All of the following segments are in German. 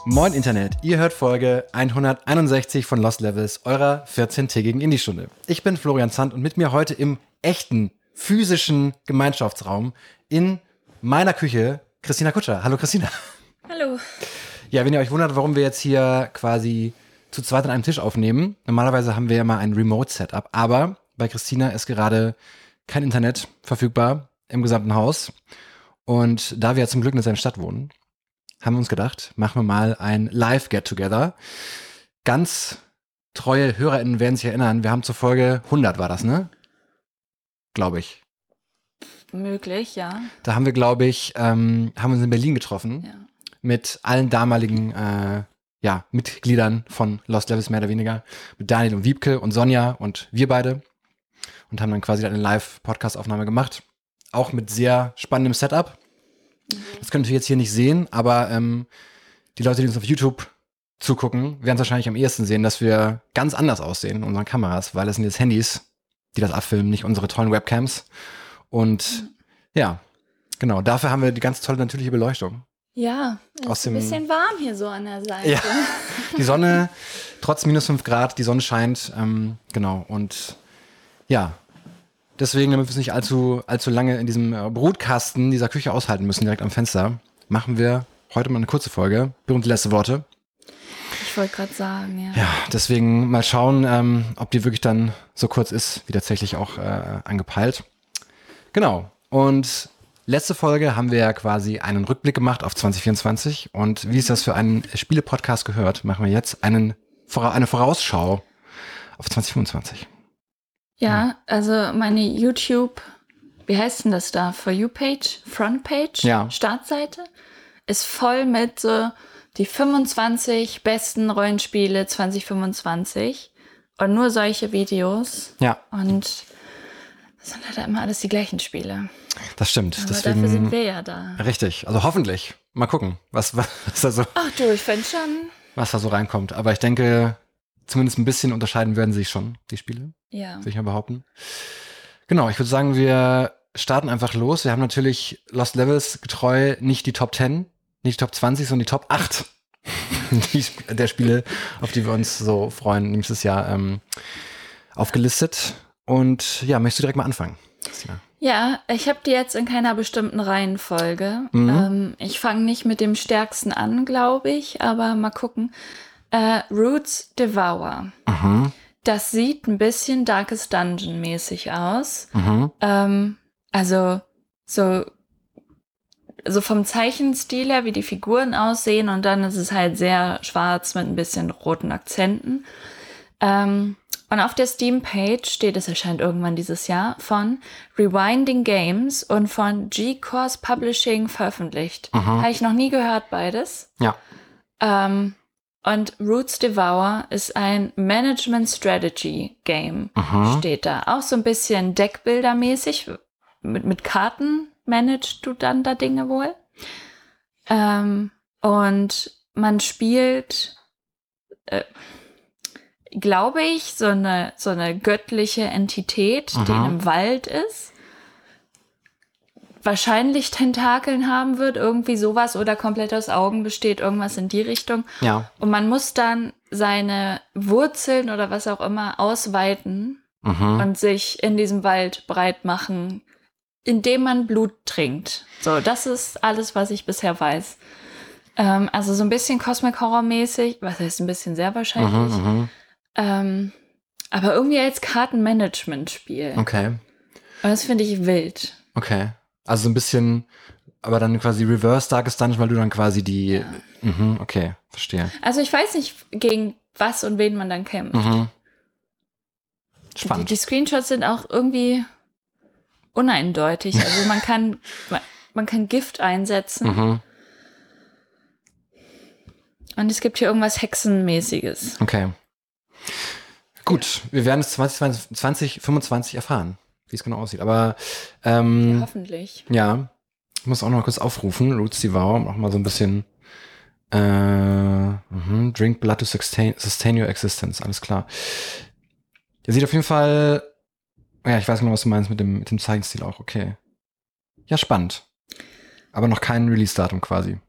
Moin Internet, ihr hört Folge 161 von Lost Levels, eurer 14-tägigen Indie-Stunde. Ich bin Florian Zandt und mit mir heute im echten, physischen Gemeinschaftsraum in meiner Küche Christina Kutscher. Hallo Christina. Hallo. Ja, wenn ihr euch wundert, warum wir jetzt hier quasi zu zweit an einem Tisch aufnehmen, normalerweise haben wir ja mal ein Remote-Setup, aber bei Christina ist gerade kein Internet verfügbar im gesamten Haus. Und da wir ja zum Glück in derselben Stadt wohnen, haben wir uns gedacht, machen wir mal ein Live-Get-Together. Ganz treue HörerInnen werden sich erinnern, wir haben zur Folge 100 war das, ne? Glaube ich. Möglich, ja. Da haben wir, glaube ich, haben uns in Berlin getroffen mit allen damaligen Mitgliedern von Lost Levels mehr oder weniger. Mit Daniel und Wiebke und Sonja und wir beide. Und haben dann quasi eine Live-Podcast-Aufnahme gemacht. Auch mit sehr spannendem Setup. Das könnt ihr jetzt hier nicht sehen, aber die Leute, die uns auf YouTube zugucken, werden es wahrscheinlich am ehesten sehen, dass wir ganz anders aussehen in unseren Kameras, weil das sind jetzt Handys, die das abfilmen, nicht unsere tollen Webcams. Und ja, genau, dafür haben wir die ganz tolle natürliche Beleuchtung. Ja, es ist ein bisschen warm hier so an der Seite. Ja, die Sonne, trotz minus 5 Grad, die Sonne scheint, genau. Und ja, deswegen, damit wir es nicht allzu lange in diesem Brutkasten dieser Küche aushalten müssen, direkt am Fenster, machen wir heute mal eine kurze Folge. Berühmte letzte Worte. Ich wollte gerade sagen, ja. Ja, deswegen mal schauen, ob die wirklich dann so kurz ist, wie tatsächlich auch angepeilt. Genau. Und letzte Folge haben wir ja quasi einen Rückblick gemacht auf 2024. Und wie es das für einen Spiele-Podcast gehört, machen wir jetzt eine Vorausschau auf 2025. Ja, also meine YouTube, wie heißt denn das da? For You-Page? Frontpage? Ja. Startseite? Ist voll mit so die 25 besten Rollenspiele 2025 und nur solche Videos. Ja. Und das sind halt immer alles die gleichen Spiele. Das stimmt. Aber deswegen, dafür sind wir ja da. Richtig. Also hoffentlich. Mal gucken, was da so, Ach du, ich finde schon. was da so reinkommt. Aber ich denke, zumindest ein bisschen unterscheiden werden sie sich schon, die Spiele. Ja. Würde ich mal behaupten. Genau, ich würde sagen, wir starten einfach los. Wir haben natürlich Lost Levels getreu nicht die Top 10, nicht die Top 20, sondern die Top 8 der Spiele, auf die wir uns so freuen, nächstes Jahr aufgelistet. Und ja, möchtest du direkt mal anfangen, Christina? Ja, ich habe die jetzt in keiner bestimmten Reihenfolge. Ich fange nicht mit dem stärksten an, glaube ich, aber mal gucken. Roots Devour. Mhm. Das sieht ein bisschen Darkest Dungeon mäßig aus. Also so vom Zeichenstil her, wie die Figuren aussehen, und dann ist es halt sehr schwarz mit ein bisschen roten Akzenten. Und auf der Steam-Page steht, es erscheint irgendwann dieses Jahr, von Rewinding Games und von G-Course Publishing veröffentlicht. Habe ich noch nie gehört, beides. Ja. Und Roots Devour ist ein Management-Strategy-Game, steht da. Auch so ein bisschen Deckbilder-mäßig. Mit Karten managst du dann da Dinge wohl. Und man spielt, glaube ich, so eine göttliche Entität, die im Wald ist. Wahrscheinlich Tentakeln haben wird, irgendwie sowas, oder komplett aus Augen besteht, irgendwas in die Richtung. Ja. Und man muss dann seine Wurzeln oder was auch immer ausweiten und sich in diesem Wald breit machen, indem man Blut trinkt. So, das ist alles, was ich bisher weiß. Also so ein bisschen Cosmic Horror mäßig, was heißt ein bisschen, sehr wahrscheinlich. Aber irgendwie als Kartenmanagement-Spiel. Okay. Und das finde ich wild. Okay. Also so ein bisschen, aber dann quasi Reverse Darkest Dungeon, weil du dann quasi die... Ja. Okay, verstehe. Also ich weiß nicht, gegen was und wen man dann kämpft. Spannend. Die Screenshots sind auch irgendwie uneindeutig. Also man kann Gift einsetzen. Und es gibt hier irgendwas Hexenmäßiges. Okay. Gut, wir werden es 2025 erfahren, wie es genau aussieht. Aber Ja, hoffentlich. ja, ich muss auch noch mal kurz aufrufen, Roots Devour, um auch mal so ein bisschen Drink Blood to sustain your existence, alles klar. Der sieht auf jeden Fall, ja, ich weiß genau, was du meinst mit dem Zeichenstil auch, okay. Ja, spannend. Aber noch kein Release-Datum quasi.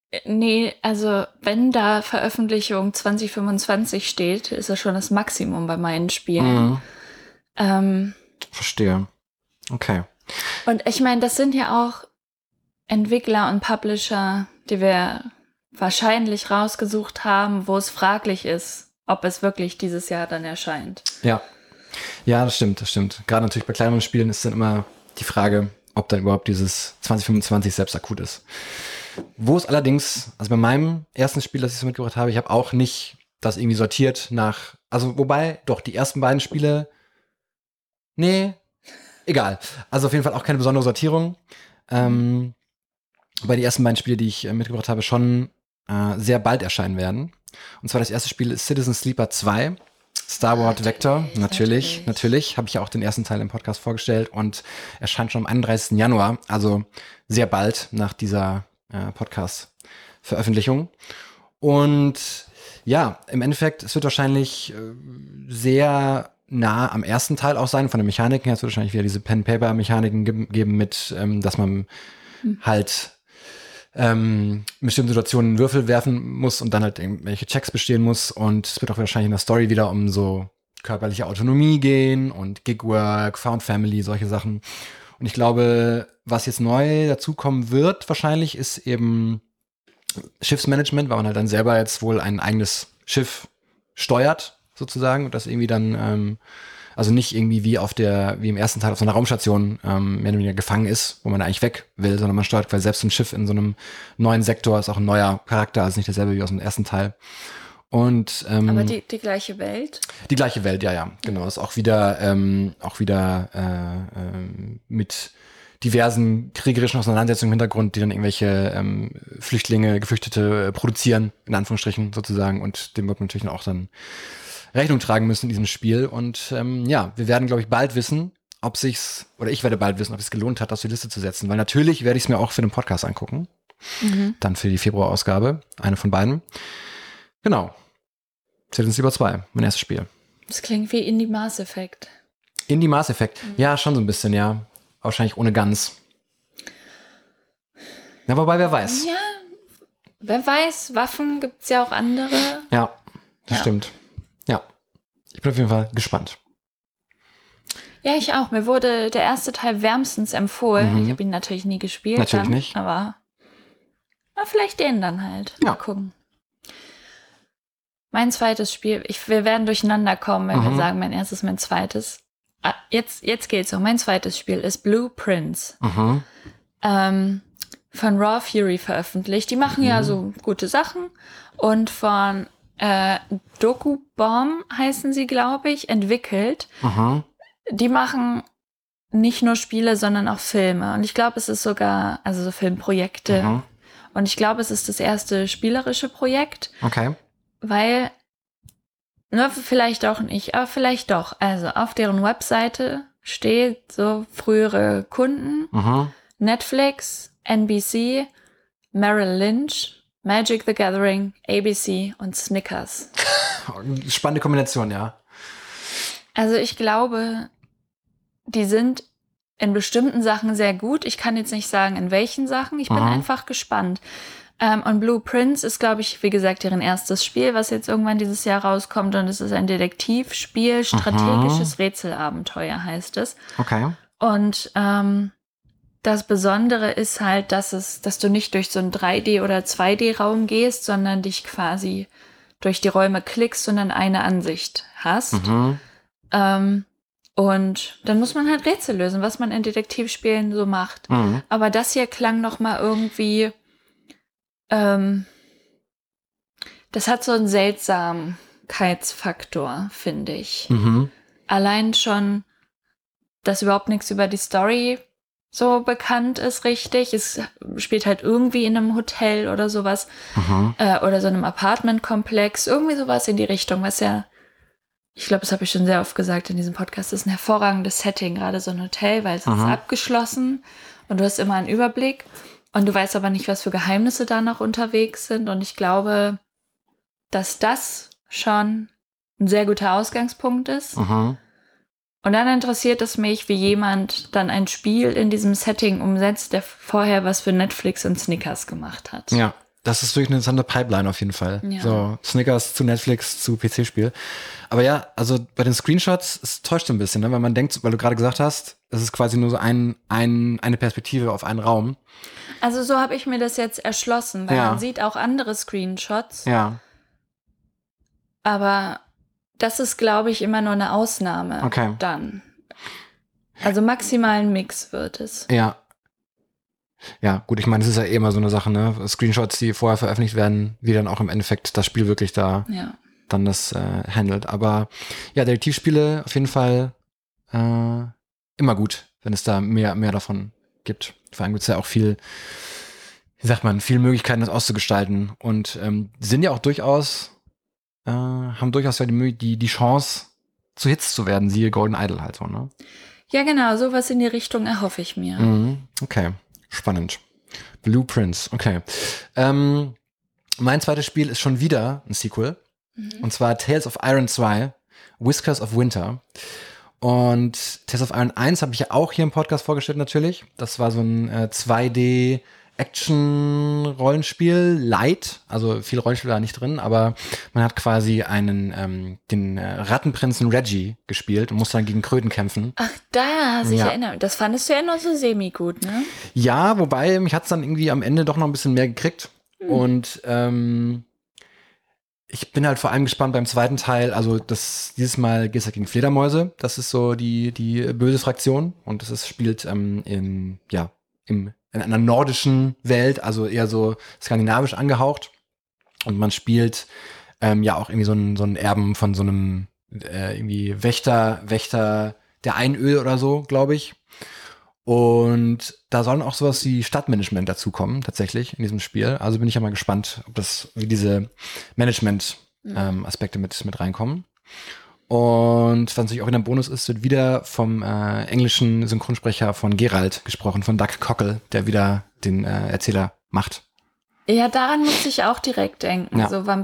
Nee, also wenn da Veröffentlichung 2025 steht, ist das schon das Maximum bei meinen Spielen. Verstehe. Okay. Und ich meine, das sind ja auch Entwickler und Publisher, die wir wahrscheinlich rausgesucht haben, wo es fraglich ist, ob es wirklich dieses Jahr dann erscheint. Ja. Ja, das stimmt. Gerade natürlich bei kleineren Spielen ist dann immer die Frage, ob dann überhaupt dieses 2025 selbst akut ist. Wo es allerdings, also bei meinem ersten Spiel, das ich so mitgebracht habe, ich habe auch nicht das irgendwie sortiert nach, also wobei, doch, die ersten beiden Spiele, nee, egal. Also auf jeden Fall auch keine besondere Sortierung. Wobei die ersten beiden Spiele, die ich mitgebracht habe, schon sehr bald erscheinen werden. Und zwar das erste Spiel ist Citizen Sleeper 2. Star Wars Vector, natürlich. Habe ich ja auch den ersten Teil im Podcast vorgestellt und erscheint schon am 31. Januar, also sehr bald nach dieser Podcast-Veröffentlichung. Und ja, im Endeffekt, es wird wahrscheinlich sehr nah am ersten Teil auch sein, von den Mechaniken her. Es wird wahrscheinlich wieder diese Pen-Paper-Mechaniken geben mit, dass man halt in bestimmten Situationen Würfel werfen muss und dann halt irgendwelche Checks bestehen muss. Und es wird auch wahrscheinlich in der Story wieder um so körperliche Autonomie gehen und Gigwork, Found Family, solche Sachen. Und ich glaube, was jetzt neu dazukommen wird wahrscheinlich, ist eben Schiffsmanagement, weil man halt dann selber jetzt wohl ein eigenes Schiff steuert, sozusagen, und das irgendwie dann also nicht irgendwie wie im ersten Teil auf so einer Raumstation mehr oder weniger gefangen ist, wo man eigentlich weg will, sondern man steuert quasi selbst ein Schiff in so einem neuen Sektor, ist auch ein neuer Charakter, also nicht derselbe wie aus dem ersten Teil. Und aber die gleiche Welt? Die gleiche Welt, ja, genau. Ist auch wieder mit diversen kriegerischen Auseinandersetzungen im Hintergrund, die dann irgendwelche Flüchtlinge, Geflüchtete produzieren, in Anführungsstrichen sozusagen, und dem wird man natürlich auch dann Rechnung tragen müssen in diesem Spiel. Und wir werden, glaube ich, bald wissen, ich werde bald wissen, ob es gelohnt hat, das auf die Liste zu setzen. Weil natürlich werde ich es mir auch für den Podcast angucken. Dann für die Februarausgabe, eine von beiden. Genau. Citizen Sleeper 2, mein erstes Spiel. Das klingt wie Indie Mass Effect. Indie Mass Effect? Ja, schon so ein bisschen, ja. Wahrscheinlich ohne Guns. Ja, wobei, wer weiß. Ja, wer weiß. Waffen gibt's ja auch andere. Ja, das stimmt. Ja, ich bin auf jeden Fall gespannt. Ja, ich auch. Mir wurde der erste Teil wärmstens empfohlen. Ich habe ihn natürlich nie gespielt. Natürlich nicht. Aber vielleicht den dann halt. Mal gucken. Mein zweites Spiel, wir werden durcheinander kommen, wenn wir sagen, mein erstes, mein zweites. Jetzt geht's um. Mein zweites Spiel ist Blue Prince. Von Raw Fury veröffentlicht. Die machen ja so gute Sachen. Und von Dokubomb heißen sie, glaube ich, entwickelt. Die machen nicht nur Spiele, sondern auch Filme. Und ich glaube, es ist sogar, also so Filmprojekte. Und ich glaube, es ist das erste spielerische Projekt. Okay. Weil, vielleicht auch nicht, aber vielleicht doch. Also auf deren Webseite steht so frühere Kunden, Netflix, NBC, Merrill Lynch, Magic the Gathering, ABC und Snickers. Spannende Kombination, ja. Also ich glaube, die sind in bestimmten Sachen sehr gut. Ich kann jetzt nicht sagen, in welchen Sachen. Ich bin einfach gespannt. Und Blue Prince ist, glaube ich, wie gesagt, deren erstes Spiel, was jetzt irgendwann dieses Jahr rauskommt. Und es ist ein Detektivspiel, strategisches Rätselabenteuer heißt es. Okay. Und das Besondere ist halt, dass du nicht durch so einen 3D- oder 2D-Raum gehst, sondern dich quasi durch die Räume klickst und dann eine Ansicht hast. Und dann muss man halt Rätsel lösen, was man in Detektivspielen so macht. Aber das hier klang noch mal irgendwie, das hat so einen Seltsamkeitsfaktor, finde ich. Allein schon, dass überhaupt nichts über die Story so bekannt ist, richtig. Es spielt halt irgendwie in einem Hotel oder sowas. Oder so einem Apartmentkomplex. Irgendwie sowas in die Richtung, was ja, ich glaube, das habe ich schon sehr oft gesagt in diesem Podcast, das ist ein hervorragendes Setting, gerade so ein Hotel, weil es ist abgeschlossen und du hast immer einen Überblick und du weißt aber nicht, was für Geheimnisse da noch unterwegs sind. Und ich glaube, dass das schon ein sehr guter Ausgangspunkt ist. Und dann interessiert es mich, wie jemand dann ein Spiel in diesem Setting umsetzt, der vorher was für Netflix und Snickers gemacht hat. Ja, das ist wirklich eine interessante Pipeline auf jeden Fall. Ja. So, Snickers zu Netflix zu PC-Spiel. Aber ja, also bei den Screenshots, es täuscht ein bisschen, ne? Weil man denkt, weil du gerade gesagt hast, es ist quasi nur so eine Perspektive auf einen Raum. Also so habe ich mir das jetzt erschlossen, weil man sieht auch andere Screenshots. Ja. Aber das ist, glaube ich, immer nur eine Ausnahme dann. Also maximal ein Mix wird es. Ja. Ja, gut, ich meine, es ist ja eh immer so eine Sache, ne? Screenshots, die vorher veröffentlicht werden, wie dann auch im Endeffekt das Spiel wirklich da dann das handelt. Aber ja, Detektivspiele auf jeden Fall immer gut, wenn es da mehr davon gibt. Vor allem gibt es ja auch viel, wie sagt man, viele Möglichkeiten, das auszugestalten. Und sind ja auch durchaus, haben durchaus ja die Chance, zu Hits zu werden, siehe Golden Idol halt so, ne? Ja, genau, sowas in die Richtung erhoffe ich mir. Okay. Spannend. Blueprints, okay. Mein zweites Spiel ist schon wieder ein Sequel. Und zwar Tales of Iron 2, Whiskers of Winter. Und Tales of Iron 1 habe ich ja auch hier im Podcast vorgestellt natürlich. Das war so ein 2D Action-Rollenspiel, Light, also viel Rollenspiel da nicht drin, aber man hat quasi den Rattenprinzen Reggie gespielt und musste dann gegen Kröten kämpfen. Ach, da sich erinnern. Das fandest du ja noch so semi-gut, ne? Ja, wobei mich hat's dann irgendwie am Ende doch noch ein bisschen mehr gekriegt. Und ich bin halt vor allem gespannt beim zweiten Teil, also dieses Mal geht es halt gegen Fledermäuse, das ist so die böse Fraktion und das spielt in einer nordischen Welt, also eher so skandinavisch angehaucht. Und man spielt auch irgendwie so einen Erben von so einem irgendwie Wächter der Einöde oder so, glaube ich. Und da sollen auch sowas wie Stadtmanagement dazukommen, tatsächlich, in diesem Spiel. Also bin ich ja mal gespannt, wie diese Management-Aspekte mit reinkommen. Und was natürlich auch wieder ein Bonus ist, wird wieder vom englischen Synchronsprecher von Geralt gesprochen, von Doug Cockle, der wieder den Erzähler macht. Ja, daran muss ich auch direkt denken. Ja. So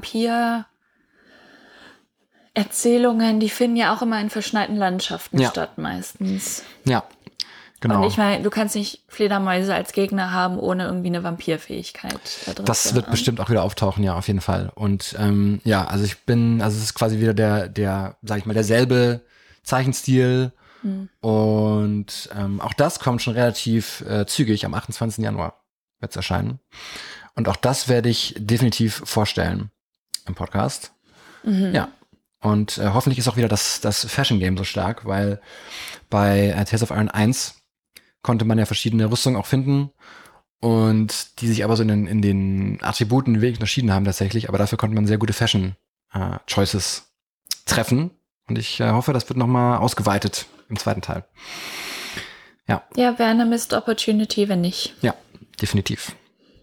Vampir-Erzählungen, die finden ja auch immer in verschneiten Landschaften statt meistens. Ja, genau. Und ich meine, du kannst nicht Fledermäuse als Gegner haben, ohne irgendwie eine Vampirfähigkeit da drin. Das wird bestimmt auch wieder auftauchen, ja, auf jeden Fall. Und also es ist quasi wieder der, sag ich mal, derselbe Zeichenstil. Und auch das kommt schon relativ zügig, am 28. Januar wird es erscheinen. Und auch das werde ich definitiv vorstellen im Podcast. Ja. Und hoffentlich ist auch wieder das Fashion Game so stark, weil bei Tales of Iron 1 konnte man ja verschiedene Rüstungen auch finden und die sich aber so in den Attributen wirklich unterschieden haben tatsächlich, aber dafür konnte man sehr gute Fashion-Choices treffen und ich hoffe, das wird nochmal ausgeweitet im zweiten Teil. Ja. Ja, wäre eine Missed Opportunity, wenn nicht. Ja, definitiv.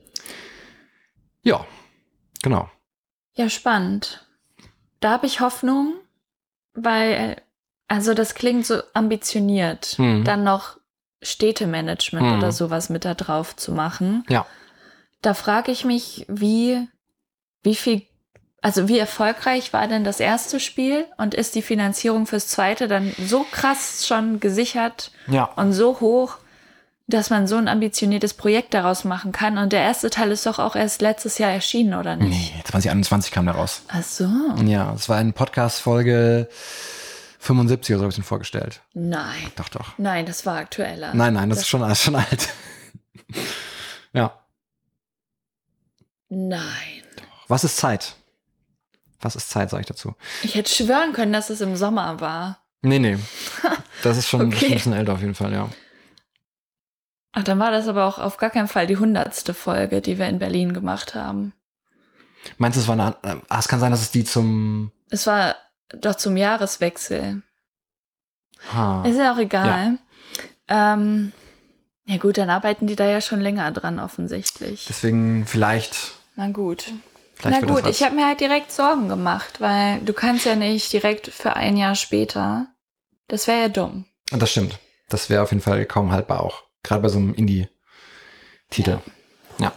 Ja, genau. Ja, spannend. Da habe ich Hoffnung, weil, also das klingt so ambitioniert, dann noch Städtemanagement oder sowas mit da drauf zu machen. Ja. Da frage ich mich, wie erfolgreich war denn das erste Spiel und ist die Finanzierung fürs zweite dann so krass schon gesichert und so hoch, dass man so ein ambitioniertes Projekt daraus machen kann. Und der erste Teil ist doch auch erst letztes Jahr erschienen, oder nicht? Nee, 2021 kam der raus. Ach so. Ja, es war in Podcast-Folge 75 oder so habe ich ihn vorgestellt. Nein. Doch. Nein, das war aktueller. Nein, das ist schon alt. Ja. Nein. Was ist Zeit? Sage ich dazu. Ich hätte schwören können, dass es im Sommer war. Nee. Das ist schon Okay. ein bisschen älter auf jeden Fall, ja. Ach, dann war das aber auch auf gar keinen Fall die 100. Folge, die wir in Berlin gemacht haben. Meinst du, es war es kann sein, dass es die Es war doch zum Jahreswechsel. Ha. Ist ja auch egal. Ja. Ja gut, dann arbeiten die da ja schon länger dran offensichtlich. Deswegen vielleicht. Na gut. Vielleicht ich habe mir halt direkt Sorgen gemacht, weil du kannst ja nicht direkt für ein Jahr später. Das wäre ja dumm. Und das stimmt. Das wäre auf jeden Fall kaum haltbar auch. Gerade bei so einem Indie-Titel. Ja.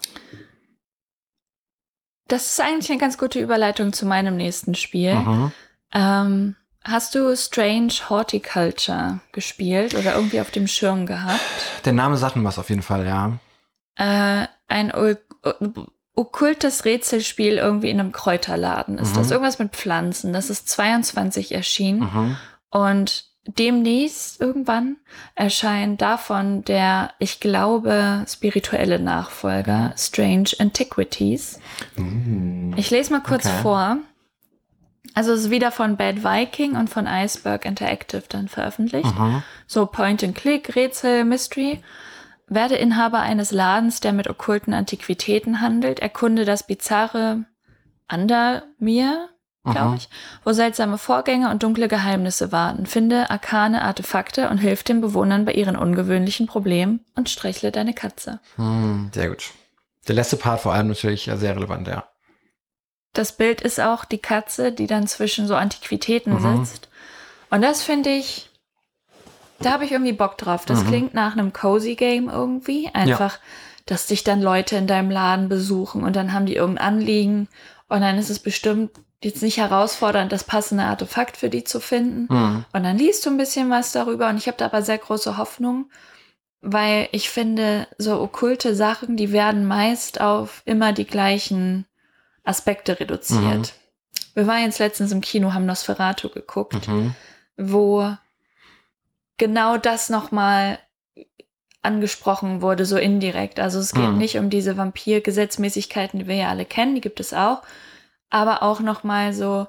Das ist eigentlich eine ganz gute Überleitung zu meinem nächsten Spiel. Hast du Strange Horticulture gespielt oder irgendwie auf dem Schirm gehabt? Der Name sagt mir was auf jeden Fall, ja. Ein okkultes Rätselspiel irgendwie in einem Kräuterladen ist. Das irgendwas mit Pflanzen. Das ist 22 erschienen. Und demnächst irgendwann erscheint davon der, ich glaube, spirituelle Nachfolger, Strange Antiquities. Ich lese mal kurz vor. Also es ist wieder von Bad Viking und von Iceberg Interactive dann veröffentlicht. So Point-and-Click, Rätsel, Mystery. Werde Inhaber eines Ladens, der mit okkulten Antiquitäten handelt. Erkunde das bizarre Andermir, glaube ich, wo seltsame Vorgänge und dunkle Geheimnisse warten. Finde arkane Artefakte und hilf den Bewohnern bei ihren ungewöhnlichen Problemen und streichle deine Katze. Sehr gut. Der letzte Part vor allem natürlich sehr relevant, ja. Das Bild ist auch die Katze, die dann zwischen so Antiquitäten sitzt. Und das finde ich, da habe ich irgendwie Bock drauf. Das klingt nach einem Cozy Game irgendwie. Einfach, dass dich dann Leute in deinem Laden besuchen und dann haben die irgendein Anliegen und dann ist es bestimmt jetzt nicht herausfordernd, das passende Artefakt für die zu finden. Und dann liest du ein bisschen was darüber und ich habe da aber sehr große Hoffnung, weil ich finde, so okkulte Sachen, die werden meist auf immer die gleichen Aspekte reduziert. Wir waren jetzt letztens im Kino, haben Nosferatu geguckt, wo genau das nochmal angesprochen wurde, so indirekt. Also es geht nicht um diese Vampir-Gesetzmäßigkeiten, die wir ja alle kennen, die gibt es auch, aber auch nochmal so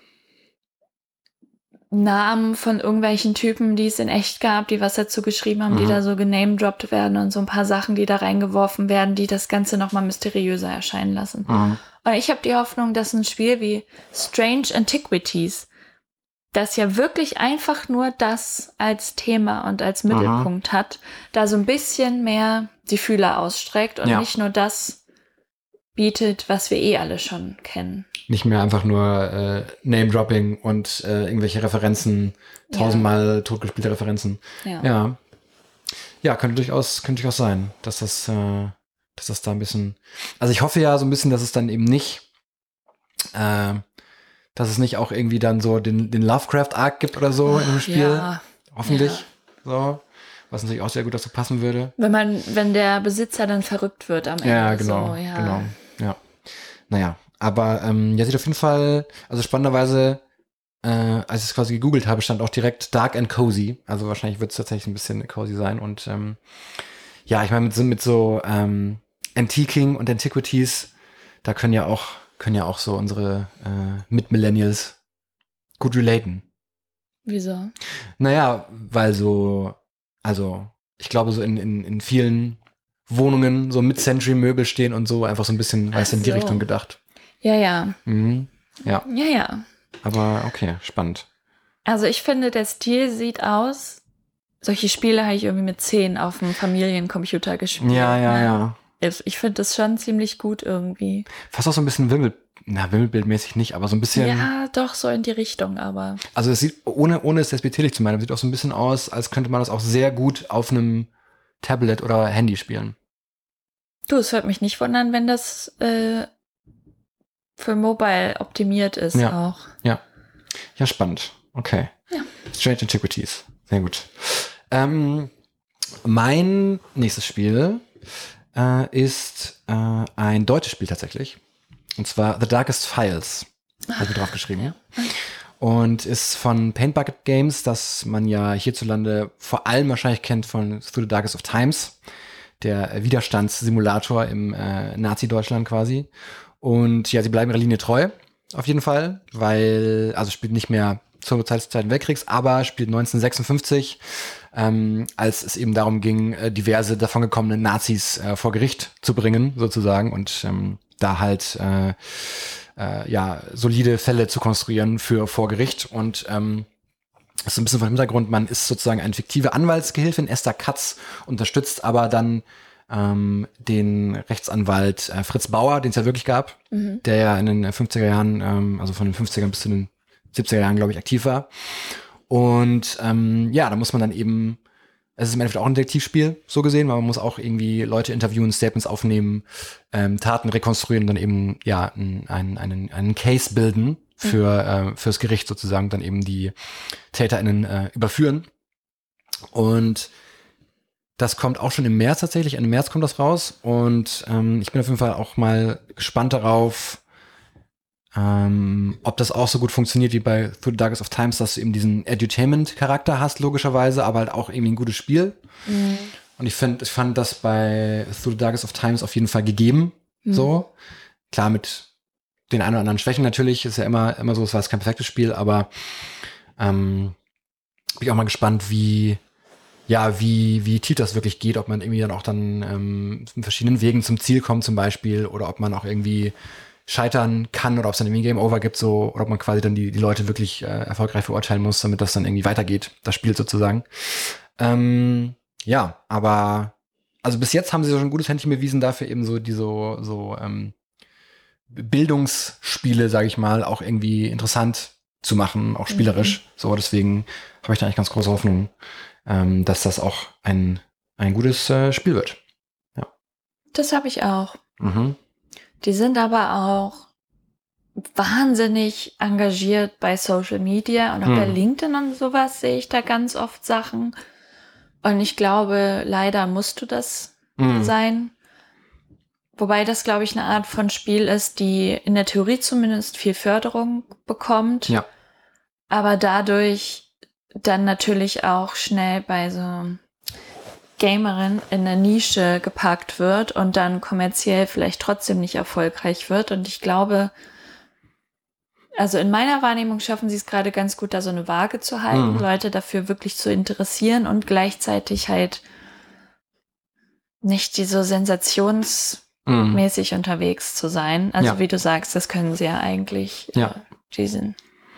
Namen von irgendwelchen Typen, die es in echt gab, die was dazu geschrieben haben, die da so genamedroppt werden und so ein paar Sachen, die da reingeworfen werden, die das Ganze nochmal mysteriöser erscheinen lassen. Und ich habe die Hoffnung, dass ein Spiel wie Strange Antiquities, das ja wirklich einfach nur das als Thema und als Mittelpunkt hat, da so ein bisschen mehr die Fühler ausstreckt und nicht nur das bietet, was wir eh alle schon kennen. Nicht mehr einfach nur Name-Dropping und irgendwelche Referenzen, tausendmal totgespielte Referenzen. Ja, könnte durchaus sein, dass das da ein bisschen, also ich hoffe ja so ein bisschen, dass es dann eben nicht, dass es nicht auch irgendwie dann so den Lovecraft-Arc gibt oder so in dem Spiel. Ja. Hoffentlich. So. Was natürlich auch sehr gut dazu passen würde. Wenn der Besitzer dann verrückt wird am Ende. Ja, genau. Genau. Ja. Naja. Aber sieht auf jeden Fall, also spannenderweise, als ich es quasi gegoogelt habe, stand auch direkt Dark and Cozy. Also wahrscheinlich wird es tatsächlich ein bisschen cozy sein. Und ich meine, mit so Antiquing und Antiquities, da können ja auch so unsere Mid-Millennials gut relaten. Wieso? Naja, weil ich glaube, so in vielen Wohnungen so Mid-Century-Möbel stehen und so einfach so ein bisschen, weißt du, in die Richtung gedacht. Ja. Ja. Ja. Aber okay, spannend. Also ich finde, der Stil sieht aus, solche Spiele habe ich irgendwie mit 10 auf dem Familiencomputer gespielt. Ja. Ich finde das schon ziemlich gut irgendwie. Fast auch so ein bisschen Wimmelbildmäßig nicht, aber so ein bisschen. Ja, doch, so in die Richtung, aber. Also es sieht, ohne es despektierlich zu meinen, sieht auch so ein bisschen aus, als könnte man das auch sehr gut auf einem Tablet oder Handy spielen. Du, es würde mich nicht wundern, wenn das für Mobile optimiert ist auch. Ja, spannend. Okay. Ja. Strange Antiquities. Sehr gut. Mein nächstes Spiel ist ein deutsches Spiel tatsächlich. Und zwar The Darkest Files. Habe ich mir drauf geschrieben. Ja. Und ist von Paint Bucket Games, das man ja hierzulande vor allem wahrscheinlich kennt von Through the Darkest of Times. Der Widerstandssimulator im Nazi-Deutschland quasi. Und ja, sie bleiben ihrer Linie treu, auf jeden Fall, also spielt nicht mehr zur Zeit des Zweiten Weltkriegs, aber spielt 1956, als es eben darum ging, diverse davongekommene Nazis vor Gericht zu bringen, sozusagen, und da halt solide Fälle zu konstruieren für vor Gericht. Und das ist ein bisschen vom Hintergrund, man ist sozusagen eine fiktive Anwaltsgehilfin, Esther Katz, unterstützt aber dann den Rechtsanwalt Fritz Bauer, den es ja wirklich gab, der ja in den 50er Jahren, also von den 50ern bis zu den 70er Jahren, glaube ich, aktiv war. Und da muss man dann eben, es ist im Endeffekt auch ein Detektivspiel, so gesehen, weil man muss auch irgendwie Leute interviewen, Statements aufnehmen, Taten rekonstruieren und dann eben einen Case bilden fürs Gericht sozusagen, dann eben die TäterInnen überführen. Und Das kommt auch schon im März tatsächlich. Ende März kommt das raus. Und ich bin auf jeden Fall auch mal gespannt darauf, ob das auch so gut funktioniert wie bei Through the Darkest of Times, dass du eben diesen Edutainment-Charakter hast, logischerweise, aber halt auch irgendwie ein gutes Spiel. Mhm. Und ich fand das bei Through the Darkest of Times auf jeden Fall gegeben. So. Klar, mit den ein oder anderen Schwächen natürlich, ist ja immer so, es war jetzt kein perfektes Spiel, aber bin ich auch mal gespannt, wie tief das wirklich geht, ob man irgendwie dann auch dann mit verschiedenen Wegen zum Ziel kommt zum Beispiel, oder ob man auch irgendwie scheitern kann, oder ob es dann irgendwie Game Over gibt, so, oder ob man quasi dann die Leute wirklich erfolgreich verurteilen muss, damit das dann irgendwie weitergeht, das Spiel sozusagen. Ja, aber also bis jetzt haben sie schon ein gutes Händchen bewiesen dafür, eben so die so Bildungsspiele, sage ich mal, auch irgendwie interessant zu machen, auch spielerisch. So, deswegen habe ich da eigentlich ganz große Hoffnung, dass das auch ein gutes Spiel wird. Ja. Das habe ich auch. Die sind aber auch wahnsinnig engagiert bei Social Media und auch bei LinkedIn und sowas sehe ich da ganz oft Sachen. Und ich glaube, leider musst du das sein. Wobei das, glaube ich, eine Art von Spiel ist, die in der Theorie zumindest viel Förderung bekommt. Ja. Aber dadurch dann natürlich auch schnell bei so Gamerin in eine Nische gepackt wird und dann kommerziell vielleicht trotzdem nicht erfolgreich wird. Und ich glaube, also in meiner Wahrnehmung schaffen sie es gerade ganz gut, da so eine Waage zu halten, Leute dafür wirklich zu interessieren und gleichzeitig halt nicht die so sensationsmäßig unterwegs zu sein. Also wie du sagst, das können sie ja eigentlich diesen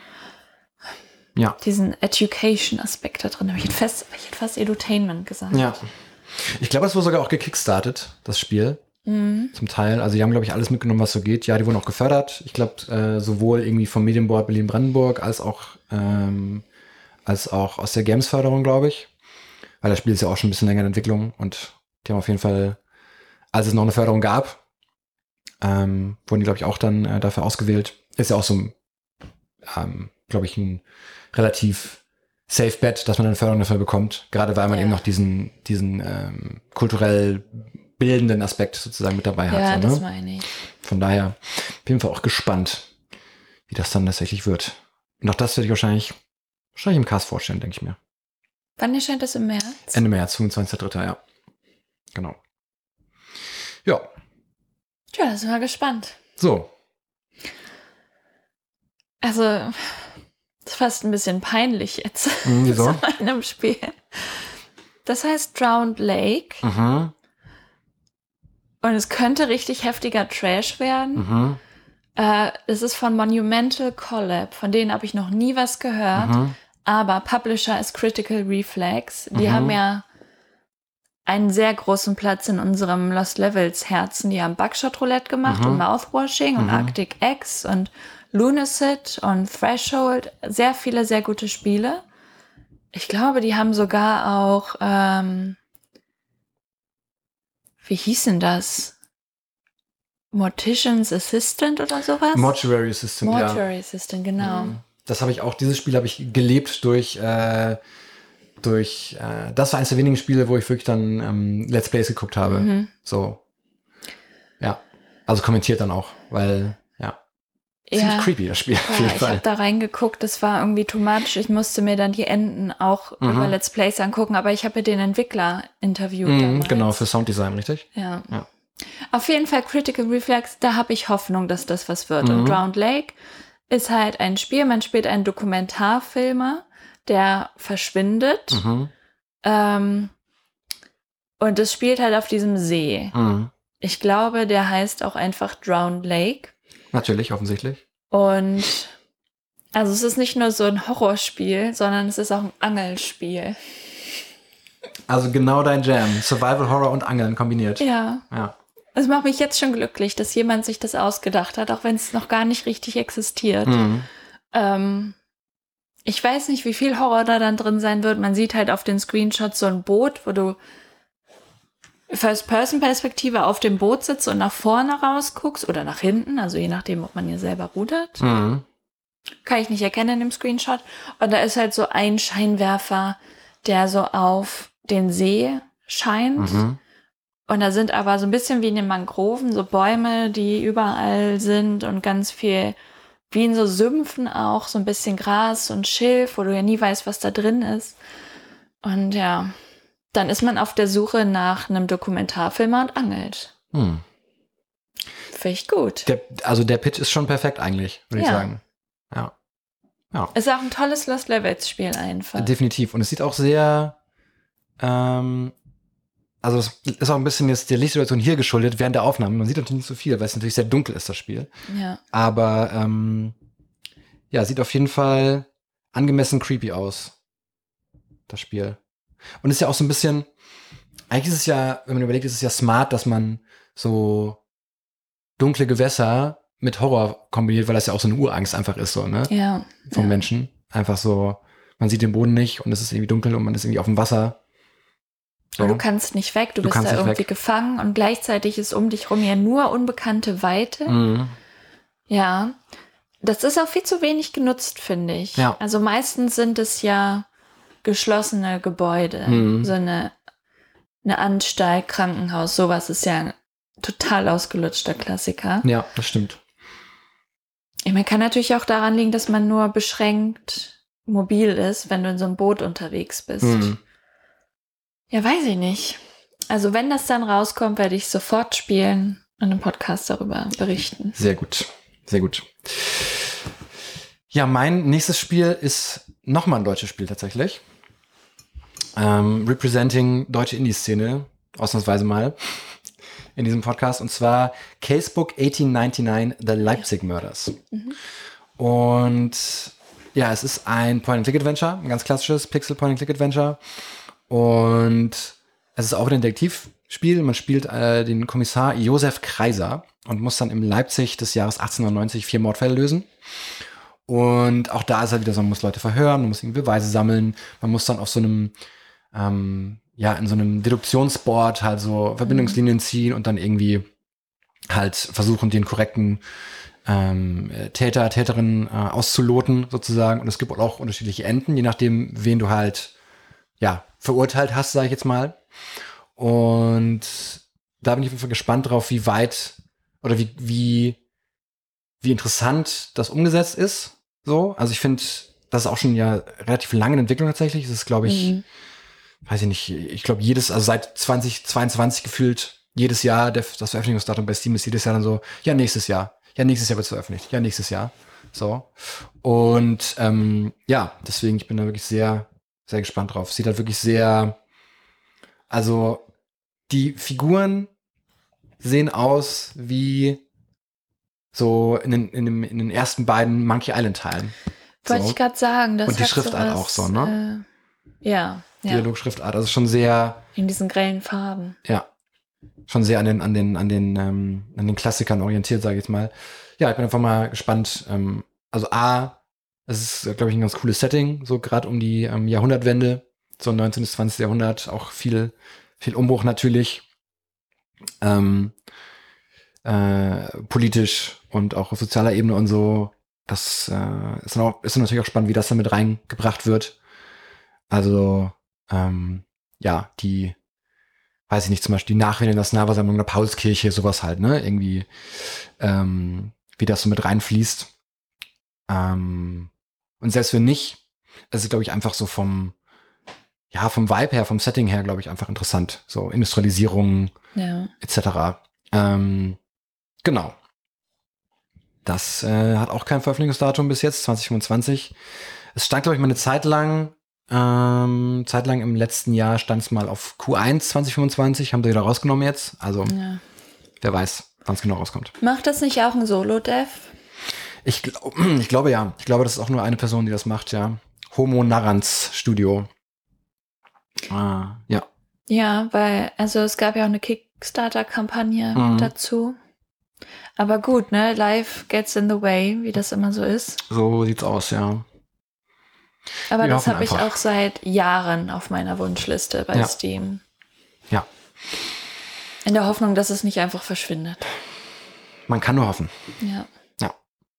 Education-Aspekt da drin. Ich hätte fast Edutainment gesagt. Ja. Ich glaube, es wurde sogar auch gekickstartet, das Spiel. Zum Teil. Also die haben, glaube ich, alles mitgenommen, was so geht. Ja, die wurden auch gefördert. Ich glaube, sowohl irgendwie vom Medienboard Berlin-Brandenburg als auch aus der Games-Förderung, glaube ich. Weil das Spiel ist ja auch schon ein bisschen länger in Entwicklung und die haben auf jeden Fall, als es noch eine Förderung gab, wurden die, glaube ich, auch dann dafür ausgewählt. Ist ja auch so, glaube ich, ein relativ safe bet, dass man eine Förderung dafür bekommt. Gerade weil man eben noch diesen kulturell bildenden Aspekt sozusagen mit dabei hat. Ja, so, das meine ich. Von daher auf jeden Fall auch gespannt, wie das dann tatsächlich wird. Und auch das werde ich wahrscheinlich im Cast vorstellen, denke ich mir. Wann erscheint das im März? Ende März, 25.3., ja. Genau. Ja. Tja, da sind wir gespannt. So. Also, das ist fast ein bisschen peinlich jetzt. Wieso? Zu meinem Spiel. Das heißt Drowned Lake. Und es könnte richtig heftiger Trash werden. Es ist von Monumental Collab. Von denen habe ich noch nie was gehört. Aber Publisher ist Critical Reflex. Die haben ja einen sehr großen Platz in unserem Lost Levels Herzen. Die haben Buckshot Roulette gemacht und Mouthwashing und Arctic X und Lunacid und Threshold. Sehr viele, sehr gute Spiele. Ich glaube, die haben sogar auch wie hieß denn das? Mortician's Assistant oder sowas? Mortuary Assistant, Mortuary Assistant, genau. Das habe ich auch, dieses Spiel habe ich gelebt durch das war eines der wenigen Spiele, wo ich wirklich dann Let's Plays geguckt habe. So. Ja. Also kommentiert dann auch, weil, ziemlich creepy, das Spiel. Auf jeden Fall. Ich habe da reingeguckt, das war irgendwie too much. Ich musste mir dann die Enden auch über Let's Plays angucken, aber ich habe den Entwickler interviewt. Genau, für Sounddesign, richtig? Ja. Auf jeden Fall Critical Reflex, da habe ich Hoffnung, dass das was wird. Und Drowned Lake ist halt ein Spiel, man spielt einen Dokumentarfilmer, der verschwindet. Und es spielt halt auf diesem See. Ich glaube, der heißt auch einfach Drowned Lake. Natürlich, offensichtlich. Und also es ist nicht nur so ein Horrorspiel, sondern es ist auch ein Angelspiel. Also genau dein Jam. Survival, Horror und Angeln kombiniert. Ja. Es macht mich jetzt schon glücklich, dass jemand sich das ausgedacht hat, auch wenn es noch gar nicht richtig existiert. Ich weiß nicht, wie viel Horror da dann drin sein wird. Man sieht halt auf den Screenshots so ein Boot, wo du First-Person-Perspektive auf dem Boot sitzt und nach vorne rausguckst oder nach hinten, also je nachdem, ob man hier selber rudert. Kann ich nicht erkennen in dem Screenshot. Und da ist halt so ein Scheinwerfer, der so auf den See scheint. Und da sind aber so ein bisschen wie in den Mangroven so Bäume, die überall sind und ganz viel, wie in so Sümpfen auch, so ein bisschen Gras und Schilf, wo du ja nie weißt, was da drin ist. Und ja, dann ist man auf der Suche nach einem Dokumentarfilmer und angelt. Finde ich gut. Der Pitch ist schon perfekt eigentlich, würde ich sagen. Ja. Ist auch ein tolles Lost Levels Spiel einfach. Definitiv. Und es sieht auch sehr, also das ist auch ein bisschen jetzt der Lichtsituation hier geschuldet während der Aufnahme. Man sieht natürlich nicht so viel, weil es natürlich sehr dunkel ist, das Spiel. Ja. Aber sieht auf jeden Fall angemessen creepy aus, das Spiel. Und ist ja auch so ein bisschen, eigentlich ist es ja, wenn man überlegt, ist es ja smart, dass man so dunkle Gewässer mit Horror kombiniert, weil das ja auch so eine Urangst einfach ist, so, ne? Ja. Vom Menschen. Einfach so, man sieht den Boden nicht und es ist irgendwie dunkel und man ist irgendwie auf dem Wasser. So. Und du kannst nicht weg, du bist da irgendwie gefangen und gleichzeitig ist um dich rum ja nur unbekannte Weite. Ja, das ist auch viel zu wenig genutzt, finde ich. Ja. Also meistens sind es ja geschlossene Gebäude, so eine Anstalt, Krankenhaus, sowas ist ja ein total ausgelutschter Klassiker. Ja, das stimmt. Man kann natürlich auch daran liegen, dass man nur beschränkt mobil ist, wenn du in so einem Boot unterwegs bist. Ja, weiß ich nicht. Also wenn das dann rauskommt, werde ich sofort spielen und im Podcast darüber berichten. Sehr gut, sehr gut. Ja, mein nächstes Spiel ist nochmal ein deutsches Spiel tatsächlich. Representing deutsche Indie-Szene, ausnahmsweise mal, in diesem Podcast. Und zwar Casebook 1899, The Leipzig Murders. Und ja, es ist ein Point-and-Click-Adventure, ein ganz klassisches Pixel-Point-and-Click-Adventure. Und es ist auch ein Detektivspiel. Man spielt den Kommissar Josef Kreiser und muss dann im Leipzig des Jahres 1890 4 Mordfälle lösen. Und auch da ist er wieder so, man muss Leute verhören, man muss irgendwie Beweise sammeln, man muss dann auf so einem, in so einem Deduktionsboard halt so Verbindungslinien ziehen und dann irgendwie halt versuchen, den korrekten Täter, Täterin auszuloten sozusagen. Und es gibt auch unterschiedliche Enden, je nachdem, wen du halt verurteilt hast, sage ich jetzt mal. Und da bin ich auf jeden Fall gespannt drauf, wie weit oder wie interessant das umgesetzt ist. So, also ich finde, das ist auch schon relativ lange in Entwicklung tatsächlich. Es ist, glaube ich, weiß ich nicht, ich glaube also seit 2022 gefühlt jedes Jahr, das Veröffentlichungsdatum bei Steam ist jedes Jahr dann so, nächstes Jahr wird es veröffentlicht, nächstes Jahr. So. Und deswegen, ich bin da wirklich sehr, sehr gespannt drauf. Sieht halt wirklich sehr, also die Figuren sehen aus wie so in den ersten beiden Monkey Island Teilen. Wollte ich gerade sagen. Das und die Schriftart auch so, ne? Dialogschriftart, also schon sehr in diesen grellen Farben. Ja, schon sehr an den Klassikern orientiert, sage ich jetzt mal. Ja, ich bin einfach mal gespannt. Also es ist, glaube ich, ein ganz cooles Setting, so gerade um die Jahrhundertwende, so 19. bis 20. Jahrhundert, auch viel Umbruch natürlich, politisch und auch auf sozialer Ebene und so. Das ist natürlich auch spannend, wie das dann mit reingebracht wird. Also, die, weiß ich nicht, zum Beispiel die Nachwehen der Snaversammlung der Paulskirche, sowas halt, ne? Irgendwie, wie das so mit reinfließt. Und selbst wenn nicht, es ist, glaube ich, einfach so vom Vibe her, vom Setting her, glaube ich, einfach interessant. So Industrialisierung, etc. Genau. Das hat auch kein Veröffentlichungsdatum bis jetzt, 2025. Es stand, glaube ich, mal eine Zeit lang im letzten Jahr stand es mal auf Q1 2025, haben sie wieder rausgenommen jetzt. Also, wer weiß, wann es genau rauskommt. Macht das nicht auch ein Solo-Dev? Ich glaube ja. Ich glaube, das ist auch nur eine Person, die das macht, ja. Homo Narrans Studio. Ja. Ja, weil, also es gab ja auch eine Kickstarter-Kampagne dazu. Aber gut, ne? Life gets in the way, wie das immer so ist. So sieht's aus, ja. Aber das habe ich auch seit Jahren auf meiner Wunschliste bei Steam. Ja. In der Hoffnung, dass es nicht einfach verschwindet. Man kann nur hoffen. Ja. Ja.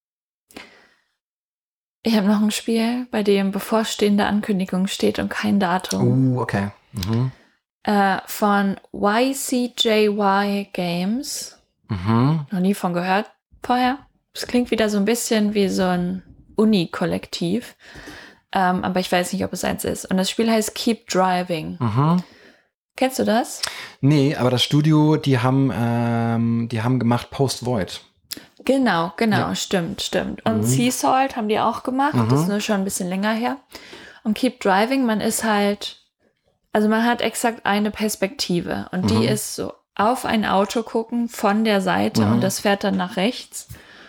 Ich habe noch ein Spiel, bei dem bevorstehende Ankündigung steht und kein Datum. Okay. Von YCJY Games. Noch nie von gehört vorher. Es klingt wieder so ein bisschen wie so ein Uni-Kollektiv. Aber ich weiß nicht, ob es eins ist. Und das Spiel heißt Keep Driving. Kennst du das? Nee, aber das Studio, die haben gemacht Post Void. Genau, ja. Stimmt. Und Sea Salt haben die auch gemacht. Das ist nur schon ein bisschen länger her. Und Keep Driving, man hat exakt eine Perspektive. Und die ist so auf ein Auto gucken von der Seite und das fährt dann nach rechts.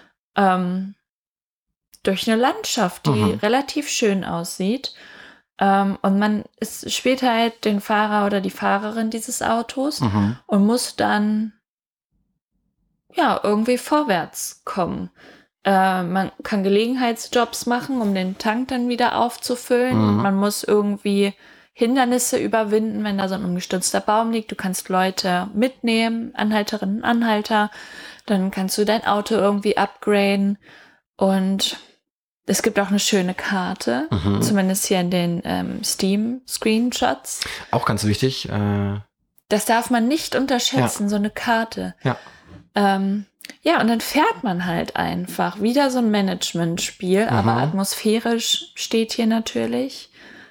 Durch eine Landschaft, die relativ schön aussieht. Und man spielt halt den Fahrer oder die Fahrerin dieses Autos und muss dann irgendwie vorwärts kommen. Man kann Gelegenheitsjobs machen, um den Tank dann wieder aufzufüllen. Man muss irgendwie Hindernisse überwinden, wenn da so ein umgestürzter Baum liegt. Du kannst Leute mitnehmen, Anhalterinnen und Anhalter. Dann kannst du dein Auto irgendwie upgraden. Und es gibt auch eine schöne Karte, zumindest hier in den Steam-Screenshots. Auch ganz wichtig. Das darf man nicht unterschätzen, so eine Karte. Ja. Und dann fährt man halt einfach. Wieder so ein Management-Spiel, aber atmosphärisch steht hier natürlich.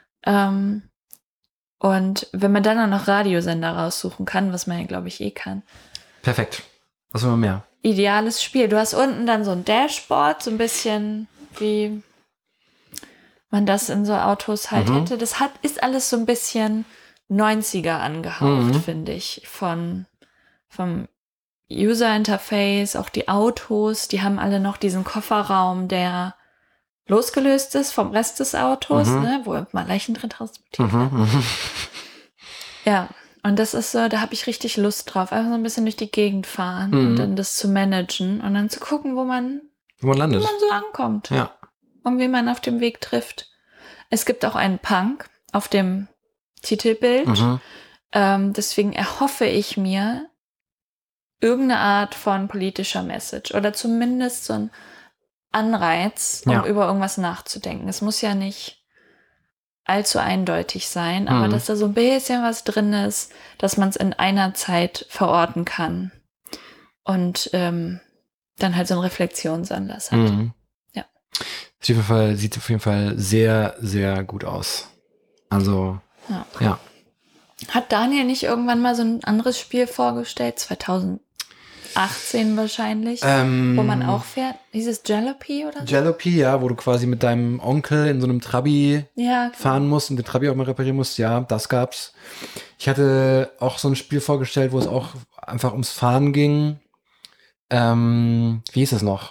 Und wenn man dann auch noch Radiosender raussuchen kann, was man ja, glaube ich, kann. Perfekt. Was will man mehr? Ideales Spiel. Du hast unten dann so ein Dashboard, so ein bisschen wie man das in so Autos halt hätte. Das ist alles so ein bisschen 90er angehaucht, finde ich. Vom User-Interface, auch die Autos, die haben alle noch diesen Kofferraum, der losgelöst ist vom Rest des Autos, ne, wo mal Leichen drin transportiert werden. Ja, und das ist so, da habe ich richtig Lust drauf, einfach so ein bisschen durch die Gegend fahren und dann das zu managen und dann zu gucken, wo man landet. Wo man so ankommt. Ja. Und wie man auf dem Weg trifft. Es gibt auch einen Punk auf dem Titelbild. Deswegen erhoffe ich mir irgendeine Art von politischer Message oder zumindest so ein Anreiz, um über irgendwas nachzudenken. Es muss ja nicht allzu eindeutig sein, aber dass da so ein bisschen was drin ist, dass man es in einer Zeit verorten kann und dann halt so einen Reflexionsanlass hat. Ja. Sieht auf jeden Fall sehr, sehr gut aus. Also, ja. Hat Daniel nicht irgendwann mal so ein anderes Spiel vorgestellt? 2018 wahrscheinlich, wo man auch fährt. Hieß es Jalopy oder so? Jalopy, ja, wo du quasi mit deinem Onkel in so einem Trabi fahren musst und den Trabi auch mal reparieren musst. Ja, das gab's. Ich hatte auch so ein Spiel vorgestellt, wo es auch einfach ums Fahren ging. Wie hieß es noch?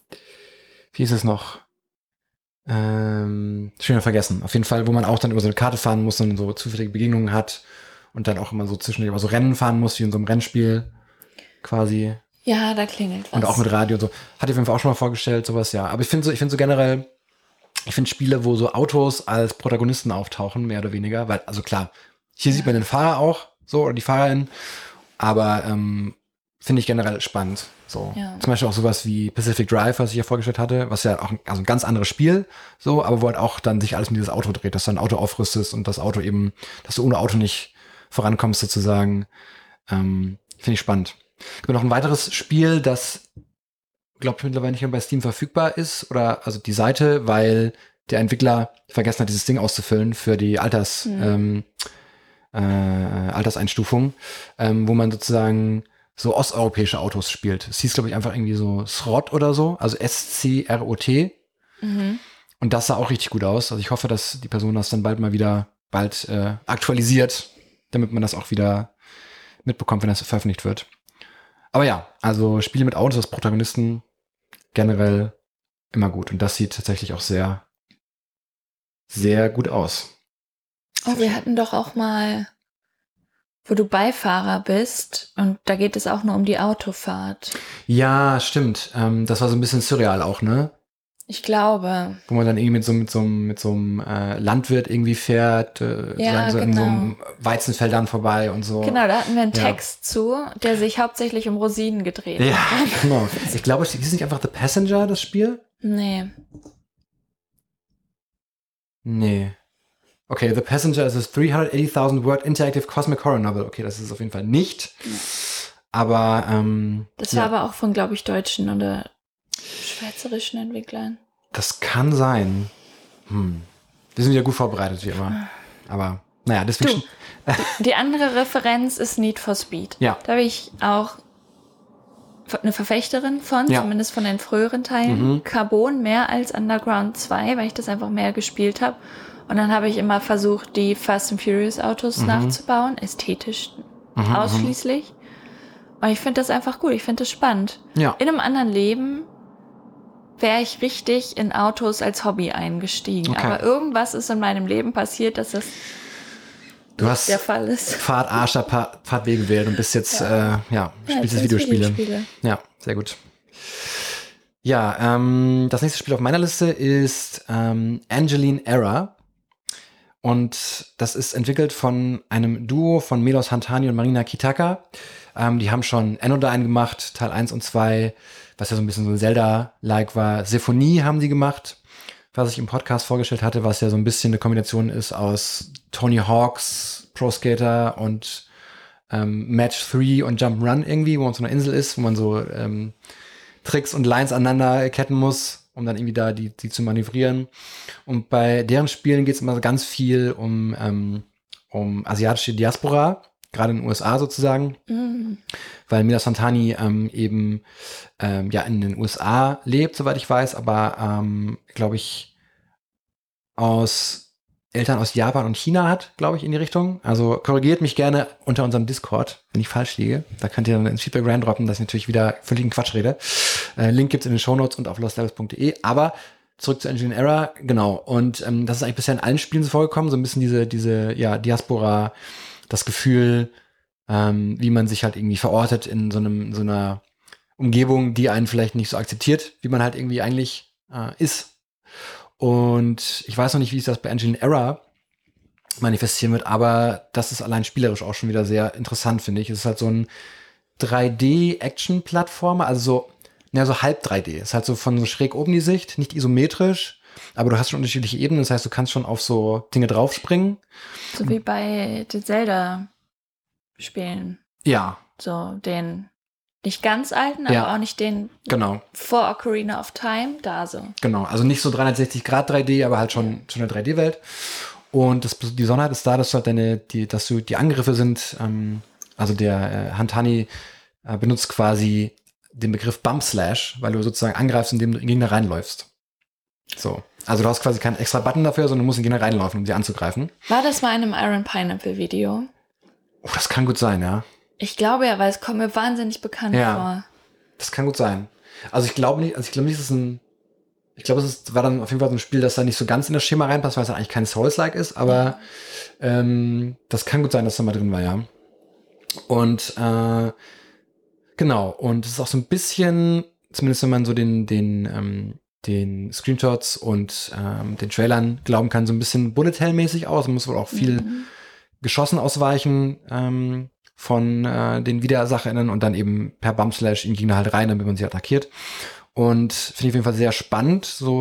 Schon wieder vergessen. Auf jeden Fall, wo man auch dann über so eine Karte fahren muss und so zufällige Begegnungen hat und dann auch immer so zwischendurch über so Rennen fahren muss, wie in so einem Rennspiel quasi. Ja, da klingelt was. Und auch mit Radio und so. Hatte ich auf jeden Fall auch schon mal vorgestellt, sowas, ja. Aber ich finde so generell, Spiele, wo so Autos als Protagonisten auftauchen, mehr oder weniger, weil, also klar, hier sieht man den Fahrer auch, so, oder die Fahrerin, aber finde ich generell spannend. So. Ja. Zum Beispiel auch sowas wie Pacific Drive, was ich ja vorgestellt hatte, was ja auch ein ganz anderes Spiel, so, aber wo halt auch dann sich alles mit dieses Auto dreht, dass du ein Auto aufrüstest und das Auto eben, dass du ohne Auto nicht vorankommst sozusagen. Finde ich spannend. Es gibt noch ein weiteres Spiel, das, glaube ich, mittlerweile nicht mehr bei Steam verfügbar ist, oder also die Seite, weil der Entwickler vergessen hat, dieses Ding auszufüllen für die Alterseinstufung, wo man sozusagen so osteuropäische Autos spielt. Es hieß, glaube ich, einfach irgendwie so Srot oder so, also SCROT. Und das sah auch richtig gut aus. Also ich hoffe, dass die Person das dann bald aktualisiert, damit man das auch wieder mitbekommt, wenn das veröffentlicht wird. Aber ja, also Spiele mit Autos als Protagonisten generell immer gut. Und das sieht tatsächlich auch sehr, sehr gut aus. Oh, wir hatten doch auch mal, wo du Beifahrer bist und da geht es auch nur um die Autofahrt. Ja, stimmt. Das war so ein bisschen surreal auch, ne? Ich glaube. Wo man dann irgendwie mit so einem Landwirt irgendwie fährt, in so einem Weizenfeldern vorbei und so. Genau, da hatten wir einen Text zu, der sich hauptsächlich um Rosinen gedreht hat. Ja, genau. Ich glaube, ist nicht einfach The Passenger, das Spiel? Nee. Okay, The Passenger is a 380.000 Word Interactive Cosmic Horror Novel. Okay, das ist es auf jeden Fall nicht. Ja. Aber, das war aber auch von, glaube ich, deutschen oder schweizerischen Entwicklern. Das kann sein. Wir sind ja gut vorbereitet, wie immer. Aber, naja, deswegen. Die andere Referenz ist Need for Speed. Ja. Da bin ich auch eine Verfechterin von, zumindest von den früheren Teilen. Carbon mehr als Underground 2, weil ich das einfach mehr gespielt habe. Und dann habe ich immer versucht, die Fast and Furious Autos nachzubauen, ästhetisch ausschließlich. Und ich finde das einfach gut, ich finde das spannend. Ja. In einem anderen Leben wäre ich richtig in Autos als Hobby eingestiegen. Okay. Aber irgendwas ist in meinem Leben passiert, dass das der Fall ist. Pfad A statt Pfad B gewählt und bist jetzt, spielst jetzt Videospiele. Ja, sehr gut. Ja, das nächste Spiel auf meiner Liste ist Angeline Era. Und das ist entwickelt von einem Duo von Melos Hantani und Marina Kitaka. Die haben schon Anodyne gemacht, Teil 1 und 2, was ja so ein bisschen so ein Zelda-like war. Symphonie haben die gemacht, was ich im Podcast vorgestellt hatte, was ja so ein bisschen eine Kombination ist aus Tony Hawk's Pro Skater und Match 3 und Jump'n'Run irgendwie, wo man auf so einer Insel ist, wo man so Tricks und Lines aneinander ketten muss, um dann irgendwie da die zu manövrieren. Und bei deren Spielen geht es immer ganz viel um asiatische Diaspora, gerade in den USA sozusagen, weil Mila Santani eben in den USA lebt, soweit ich weiß, aber glaube ich Eltern aus Japan und China hat, glaube ich, in die Richtung. Also korrigiert mich gerne unter unserem Discord, wenn ich falsch liege. Da könnt ihr dann ins Feedback reindroppen, dass ich natürlich wieder völligen Quatsch rede. Link gibt's in den Shownotes und auf lostlevels.de. Aber zurück zu Angeline Era, genau. Und das ist eigentlich bisher in allen Spielen so vorgekommen, so ein bisschen diese Diaspora, das Gefühl, wie man sich halt irgendwie verortet in so einer Umgebung, die einen vielleicht nicht so akzeptiert, wie man halt irgendwie eigentlich ist. Und ich weiß noch nicht, wie sich das bei Angeline Era manifestieren wird, aber das ist allein spielerisch auch schon wieder sehr interessant, finde ich. Es ist halt so ein 3D-Action-Plattformer, also so halb 3D. Es ist halt so von so schräg oben die Sicht, nicht isometrisch, aber du hast schon unterschiedliche Ebenen, das heißt, du kannst schon auf so Dinge draufspringen. So wie bei den Zelda-Spielen. Ja. So den nicht ganz alten, aber auch nicht den vor Ocarina of Time, da so. Genau, also nicht so 360 Grad 3D, aber halt schon eine 3D-Welt. Und die Besonderheit ist da, dass du halt die Angriffe sind, also der Hantani benutzt quasi den Begriff Bump Slash, weil du sozusagen angreifst, indem du in den Gegner reinläufst. So. Also du hast quasi keinen extra Button dafür, sondern du musst in den Gegner reinlaufen, um sie anzugreifen. War das mal in einem Iron Pineapple Video? Oh, das kann gut sein, ja. Ich glaube ja, weil es kommt mir wahnsinnig bekannt vor. Das kann gut sein. Also ich glaube nicht, es war dann auf jeden Fall so ein Spiel, das da nicht so ganz in das Schema reinpasst, weil es eigentlich kein Souls-like ist, aber das kann gut sein, dass da mal drin war, ja. Und genau, und es ist auch so ein bisschen, zumindest wenn man so den Screenshots und den Trailern glauben kann, so ein bisschen Bullet-Hell-mäßig aus. Man muss wohl auch viel geschossen ausweichen von den WidersacherInnen und dann eben per Bump-Slash in die Gegner halt rein, damit man sie attackiert. Und finde ich auf jeden Fall sehr spannend, so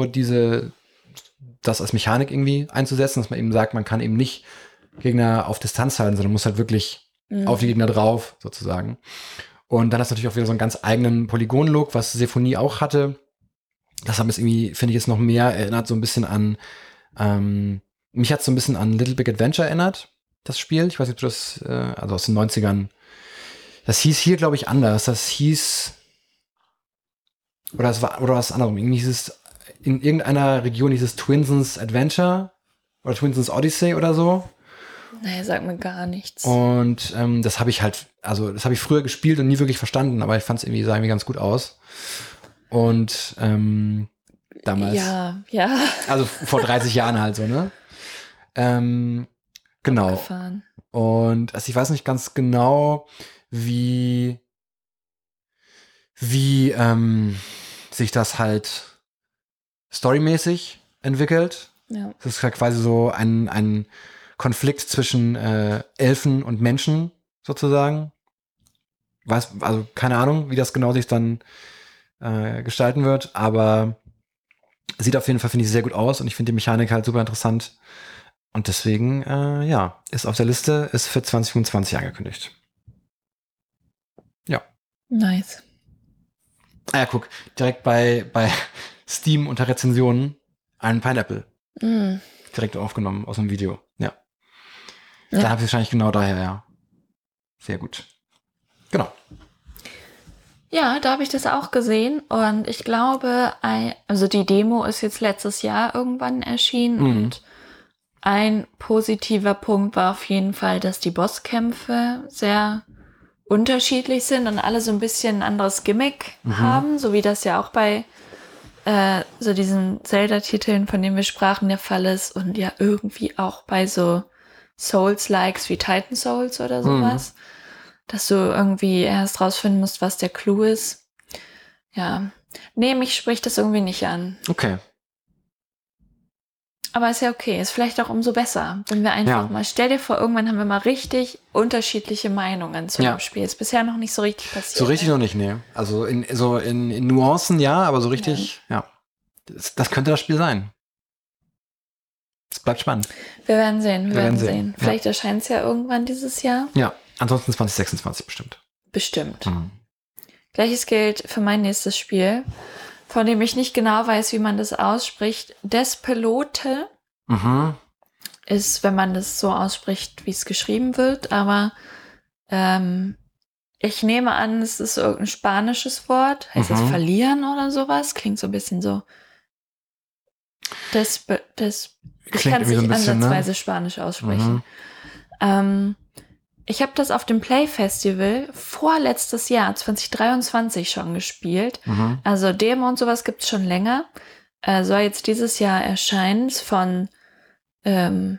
das als Mechanik irgendwie einzusetzen, dass man eben sagt, man kann eben nicht Gegner auf Distanz halten, sondern muss halt wirklich auf die Gegner drauf, sozusagen. Und dann hast du natürlich auch wieder so einen ganz eigenen Polygon-Look, was Symphonie auch hatte. Das haben es irgendwie, finde ich, jetzt noch mehr erinnert, so ein bisschen an, mich hat so ein bisschen an Little Big Adventure erinnert, das Spiel. Ich weiß nicht, ob du das, also aus den 90ern. Das hieß hier, glaube ich, anders. Das hieß, oder was anderes. Irgendwie hieß es, in irgendeiner Region hieß es Twinsons Adventure oder Twinsons Odyssey oder so. Nee, sagt mir gar nichts. Und das habe ich früher gespielt und nie wirklich verstanden, aber ich fand es irgendwie, sah irgendwie ganz gut aus. Und damals. Ja. Also vor 30 Jahren halt so, ne? Genau. Abgefahren. Und also ich weiß nicht ganz genau, wie sich das halt storymäßig entwickelt. Ja. Das ist halt quasi so ein Konflikt zwischen Elfen und Menschen sozusagen. Also keine Ahnung, wie das genau sich dann gestalten wird, aber sieht auf jeden Fall, finde ich, sehr gut aus und ich finde die Mechanik halt super interessant. Und deswegen, ist auf der Liste, ist für 2025 angekündigt. Ja. Nice. Ah ja, guck, direkt bei Steam unter Rezensionen ein Pineapple. Direkt aufgenommen aus dem Video. Ja. Da habe ich wahrscheinlich genau daher, ja. Sehr gut. Genau. Ja, da habe ich das auch gesehen und ich glaube, also die Demo ist jetzt letztes Jahr irgendwann erschienen und ein positiver Punkt war auf jeden Fall, dass die Bosskämpfe sehr unterschiedlich sind und alle so ein bisschen ein anderes Gimmick haben, so wie das ja auch bei so diesen Zelda-Titeln, von denen wir sprachen, der Fall ist und ja irgendwie auch bei so Souls-Likes wie Titan Souls oder sowas, dass du irgendwie erst rausfinden musst, was der Clou ist. Ja, nee, mich spricht das irgendwie nicht an. Okay. Aber ist ja okay, ist vielleicht auch umso besser, wenn wir einfach mal, stell dir vor, irgendwann haben wir mal richtig unterschiedliche Meinungen zu dem Spiel. Ist bisher noch nicht so richtig passiert. So richtig noch nicht, nee. Also in Nuancen ja, aber so richtig, das könnte das Spiel sein. Es bleibt spannend. Wir werden sehen, wir werden sehen. Vielleicht erscheint es ja irgendwann dieses Jahr. Ja, ansonsten 2026 bestimmt. Bestimmt. Gleiches gilt für mein nächstes Spiel, von dem ich nicht genau weiß, wie man das ausspricht. Despelote ist, wenn man das so ausspricht, wie es geschrieben wird, aber ich nehme an, es ist irgendein spanisches Wort. Heißt das verlieren oder sowas? Klingt so ein bisschen so. Ich kann es nicht ansatzweise Spanisch aussprechen. Ich habe das auf dem Play Festival vorletztes Jahr, 2023, schon gespielt. Also Demo und sowas gibt es schon länger. Soll jetzt dieses Jahr erscheinen, von 2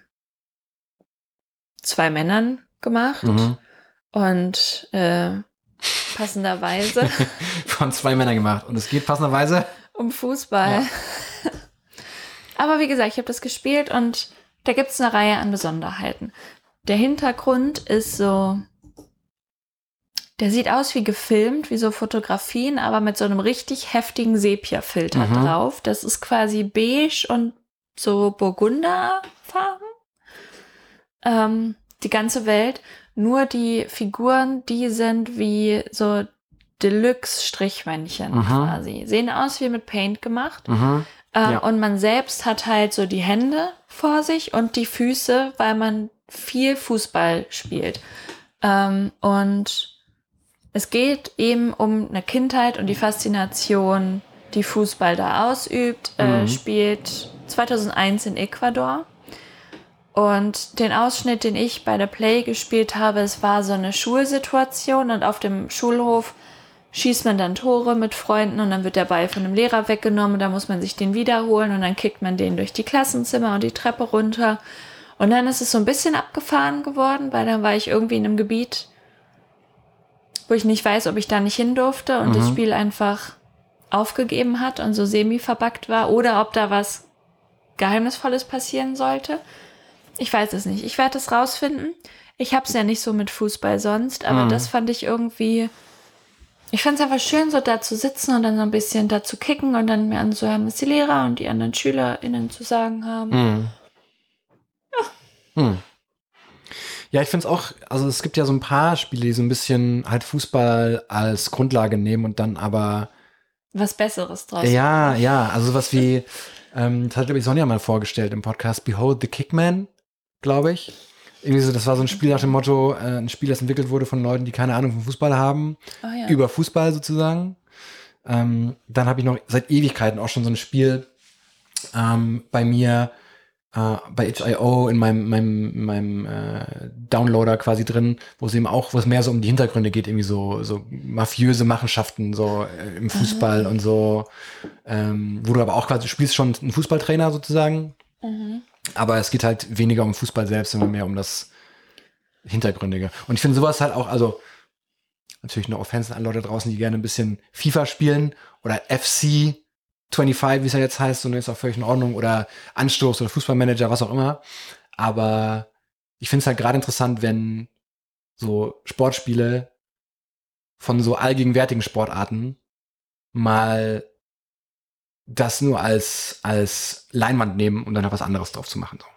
Männern gemacht. Und passenderweise von 2 Männern gemacht. Und es geht passenderweise um Fußball. Ja. Aber wie gesagt, ich habe das gespielt und da gibt es eine Reihe an Besonderheiten. Der Hintergrund ist so, der sieht aus wie gefilmt, wie so Fotografien, aber mit so einem richtig heftigen Sepia-Filter drauf. Das ist quasi beige und so Burgunderfarben. Die ganze Welt. Nur die Figuren, die sind wie so Deluxe-Strichmännchen quasi. Sehen aus wie mit Paint gemacht. Und man selbst hat halt so die Hände vor sich und die Füße, weil man viel Fußball spielt. Und es geht eben um eine Kindheit und die Faszination, die Fußball da ausübt. Spielt 2001 in Ecuador. Und den Ausschnitt, den ich bei der Play gespielt habe, es war so eine Schulsituation und auf dem Schulhof schießt man dann Tore mit Freunden und dann wird der Ball von dem Lehrer weggenommen, da muss man sich den wiederholen und dann kickt man den durch die Klassenzimmer und die Treppe runter. Und dann ist es so ein bisschen abgefahren geworden, weil dann war ich irgendwie in einem Gebiet, wo ich nicht weiß, ob ich da nicht hin durfte und das Spiel einfach aufgegeben hat und so semi-verbuggt war oder ob da was Geheimnisvolles passieren sollte. Ich weiß es nicht. Ich werde es rausfinden. Ich habe es ja nicht so mit Fußball sonst, aber das fand ich irgendwie... Ich fand es einfach schön, so da zu sitzen und dann so ein bisschen da zu kicken und dann mir anzuhören, was die Lehrer und die anderen SchülerInnen zu sagen haben. Ja, ich finde es auch, also es gibt ja so ein paar Spiele, die so ein bisschen halt Fußball als Grundlage nehmen und dann aber was Besseres draus. Ja, also sowas wie, das hat, glaube ich, Sonja mal vorgestellt im Podcast, Behold the Kickman, glaube ich. Irgendwie so, das war so ein Spiel nach dem Motto, ein Spiel, das entwickelt wurde von Leuten, die keine Ahnung von Fußball haben, über Fußball sozusagen. Dann habe ich noch seit Ewigkeiten auch schon so ein Spiel bei mir, bei itch.io in meinem Downloader quasi drin, wo es mehr so um die Hintergründe geht, irgendwie so mafiöse Machenschaften so im Fußball und so, wo du aber auch quasi, du spielst schon einen Fußballtrainer sozusagen, aber es geht halt weniger um Fußball selbst, sondern mehr um das Hintergründige. Und ich finde sowas halt auch, also natürlich noch Offense an Leute draußen, die gerne ein bisschen FIFA spielen oder FC 25, wie es ja jetzt heißt, und ist auch völlig in Ordnung, oder Anstoß oder Fußballmanager, was auch immer. Aber ich finde es halt gerade interessant, wenn so Sportspiele von so allgegenwärtigen Sportarten mal das nur als Leinwand nehmen, um dann noch was anderes drauf zu machen. So.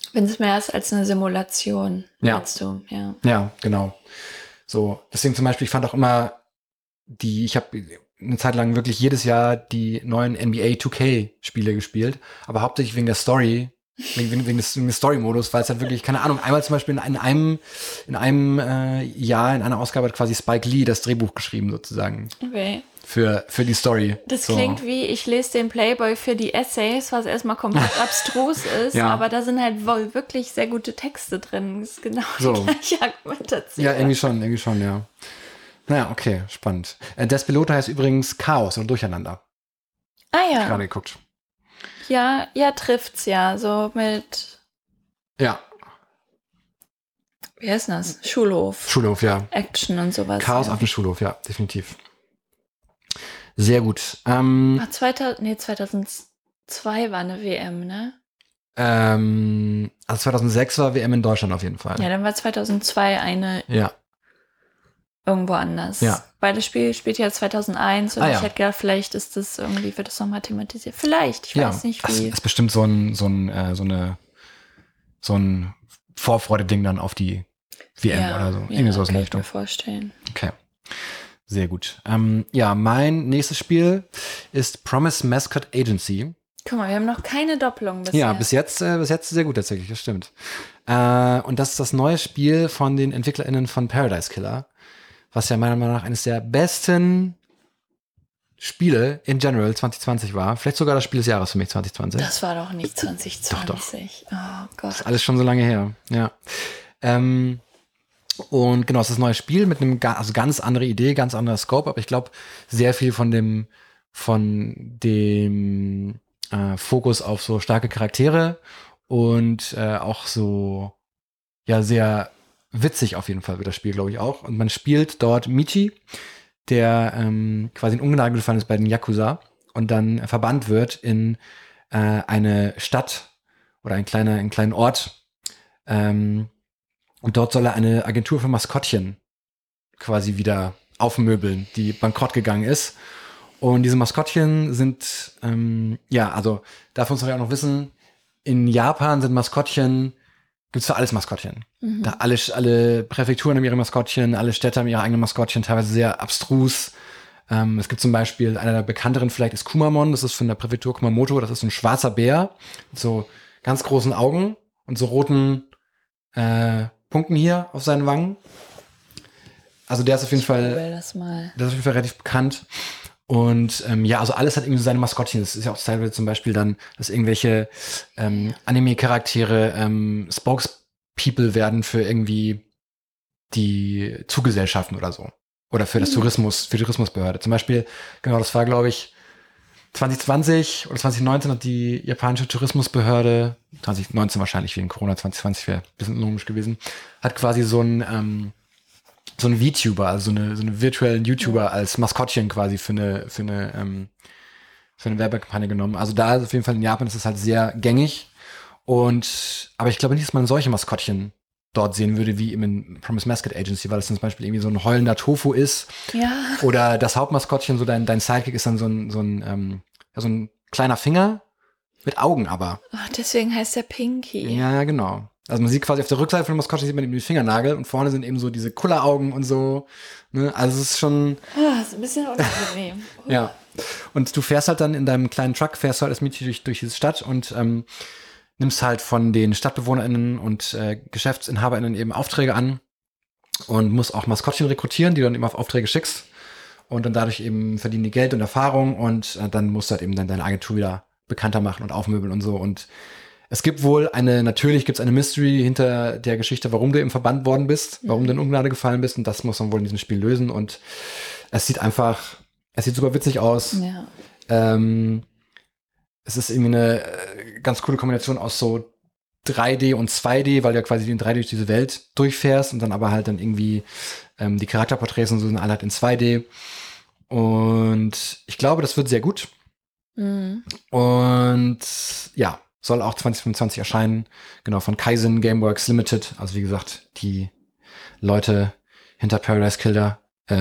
Wenn es mehr ist als eine Simulation, meinst du, ja. Ja, genau. So, deswegen zum Beispiel, ich fand auch immer ich habe eine Zeit lang wirklich jedes Jahr die neuen NBA 2K-Spiele gespielt, aber hauptsächlich wegen der Story, wegen des Story-Modus, weil es halt wirklich, keine Ahnung, einmal zum Beispiel in einem Jahr, in einer Ausgabe hat quasi Spike Lee das Drehbuch geschrieben, sozusagen. Okay. Für die Story. Das klingt wie, ich lese den Playboy für die Essays, was erstmal komplett abstrus ist, aber da sind halt wohl wirklich sehr gute Texte drin. Das ist genau die gleiche Argumentation. Ja, irgendwie schon, ja. Naja, okay, spannend. Despelota heißt übrigens Chaos und Durcheinander. Ah ja. Hab ich gerade geguckt. Ja, trifft's ja, so mit... Ja. Wie heißt das? Schulhof, ja. Action und sowas. Chaos auf dem Schulhof, ja, definitiv. Sehr gut. 2002 war eine WM, ne? Also 2006 war WM in Deutschland auf jeden Fall. Ja, dann war 2002 eine irgendwo anders. Ja. Weil das Spiel spielt ja 2001 und ich hätte gedacht, vielleicht ist das irgendwie, wird das nochmal thematisiert. Vielleicht, ich weiß nicht wie. Das ist bestimmt so ein Vorfreude-Ding dann auf die WM oder so. Irgendwie sowas in der Richtung. Kann ich mir vorstellen. Okay. Sehr gut. Mein nächstes Spiel ist Promise Mascot Agency. Guck mal, wir haben noch keine Doppelung bisher. Ja, bis jetzt sehr gut tatsächlich, das stimmt. Und das ist das neue Spiel von den EntwicklerInnen von Paradise Killer, was ja meiner Meinung nach eines der besten Spiele in general 2020 war. Vielleicht sogar das Spiel des Jahres für mich 2020. Das war doch nicht 2020. Doch. Oh Gott. Das ist alles schon so lange her, ja. Und genau, es ist ein neues Spiel mit einem ganz andere Idee, ganz anderer Scope, aber ich glaube, sehr viel von dem Fokus auf so starke Charaktere und auch so, sehr witzig auf jeden Fall wird das Spiel, glaube ich, auch. Und man spielt dort Michi, der quasi in Ungnade gefallen ist bei den Yakuza und dann verbannt wird in eine Stadt oder einen kleinen Ort. Und dort soll er eine Agentur für Maskottchen quasi wieder aufmöbeln, die bankrott gegangen ist. Und diese Maskottchen sind, also darf uns doch ja auch noch wissen, in Japan sind Maskottchen, gibt's für alles Maskottchen. Mhm. Da alle Präfekturen haben ihre Maskottchen, alle Städte haben ihre eigenen Maskottchen, teilweise sehr abstrus. Es gibt zum Beispiel, einer der bekannteren vielleicht ist Kumamon, das ist von der Präfektur Kumamoto, das ist so ein schwarzer Bär mit so ganz großen Augen und so roten Punkten hier auf seinen Wangen. Also der ist auf jeden Fall relativ bekannt. Und also alles hat irgendwie so seine Maskottchen. Das ist ja auch teilweise zum Beispiel dann, dass irgendwelche Anime-Charaktere Spokespeople werden für irgendwie die Zugesellschaften oder so. Oder für das für die Tourismusbehörde. Zum Beispiel, genau, das war, glaube ich, 2020 oder 2019 hat die japanische Tourismusbehörde, 2019 wahrscheinlich wegen Corona, 2020 wäre ein bisschen unlogisch gewesen, hat quasi so einen VTuber, also so eine virtuellen YouTuber als Maskottchen quasi für eine Werbekampagne genommen. Also da ist auf jeden Fall in Japan ist es halt sehr gängig. Aber ich glaube nicht, dass man solche Maskottchen dort sehen würde, wie in Promise Mascot Agency, weil es zum Beispiel irgendwie so ein heulender Tofu ist. Ja. Oder das Hauptmaskottchen, so dein Sidekick ist dann so ein kleiner Finger mit Augen aber. Oh, deswegen heißt der Pinky. Ja, genau. Also man sieht quasi auf der Rückseite von dem Maskottchen sieht man eben die Fingernagel und vorne sind eben so diese Kulleraugen und so. Ne? Also es ist schon... ist ein bisschen unangenehm. Ja. Und du fährst halt dann in deinem kleinen Truck, fährst halt als Mädchen durch diese Stadt und nimmst halt von den StadtbewohnerInnen und GeschäftsinhaberInnen eben Aufträge an und musst auch Maskottchen rekrutieren, die du dann eben auf Aufträge schickst. Und dann dadurch eben verdienen die Geld und Erfahrung und dann musst du halt eben dann deine Agentur wieder bekannter machen und aufmöbeln und so. Und es gibt wohl natürlich gibt's eine Mystery hinter der Geschichte, warum du eben verbannt worden bist, warum du in Ungnade gefallen bist und das muss man wohl in diesem Spiel lösen und es sieht super witzig aus. Ja. Es ist irgendwie eine ganz coole Kombination aus so 3D und 2D, weil du ja quasi in 3D durch diese Welt durchfährst und dann aber halt dann irgendwie die Charakterporträts und so sind alle halt in 2D. Und ich glaube, das wird sehr gut. Mhm. Und ja, soll auch 2025 erscheinen. Genau, von Kaizen Gameworks Limited. Also wie gesagt, die Leute hinter Paradise Killer.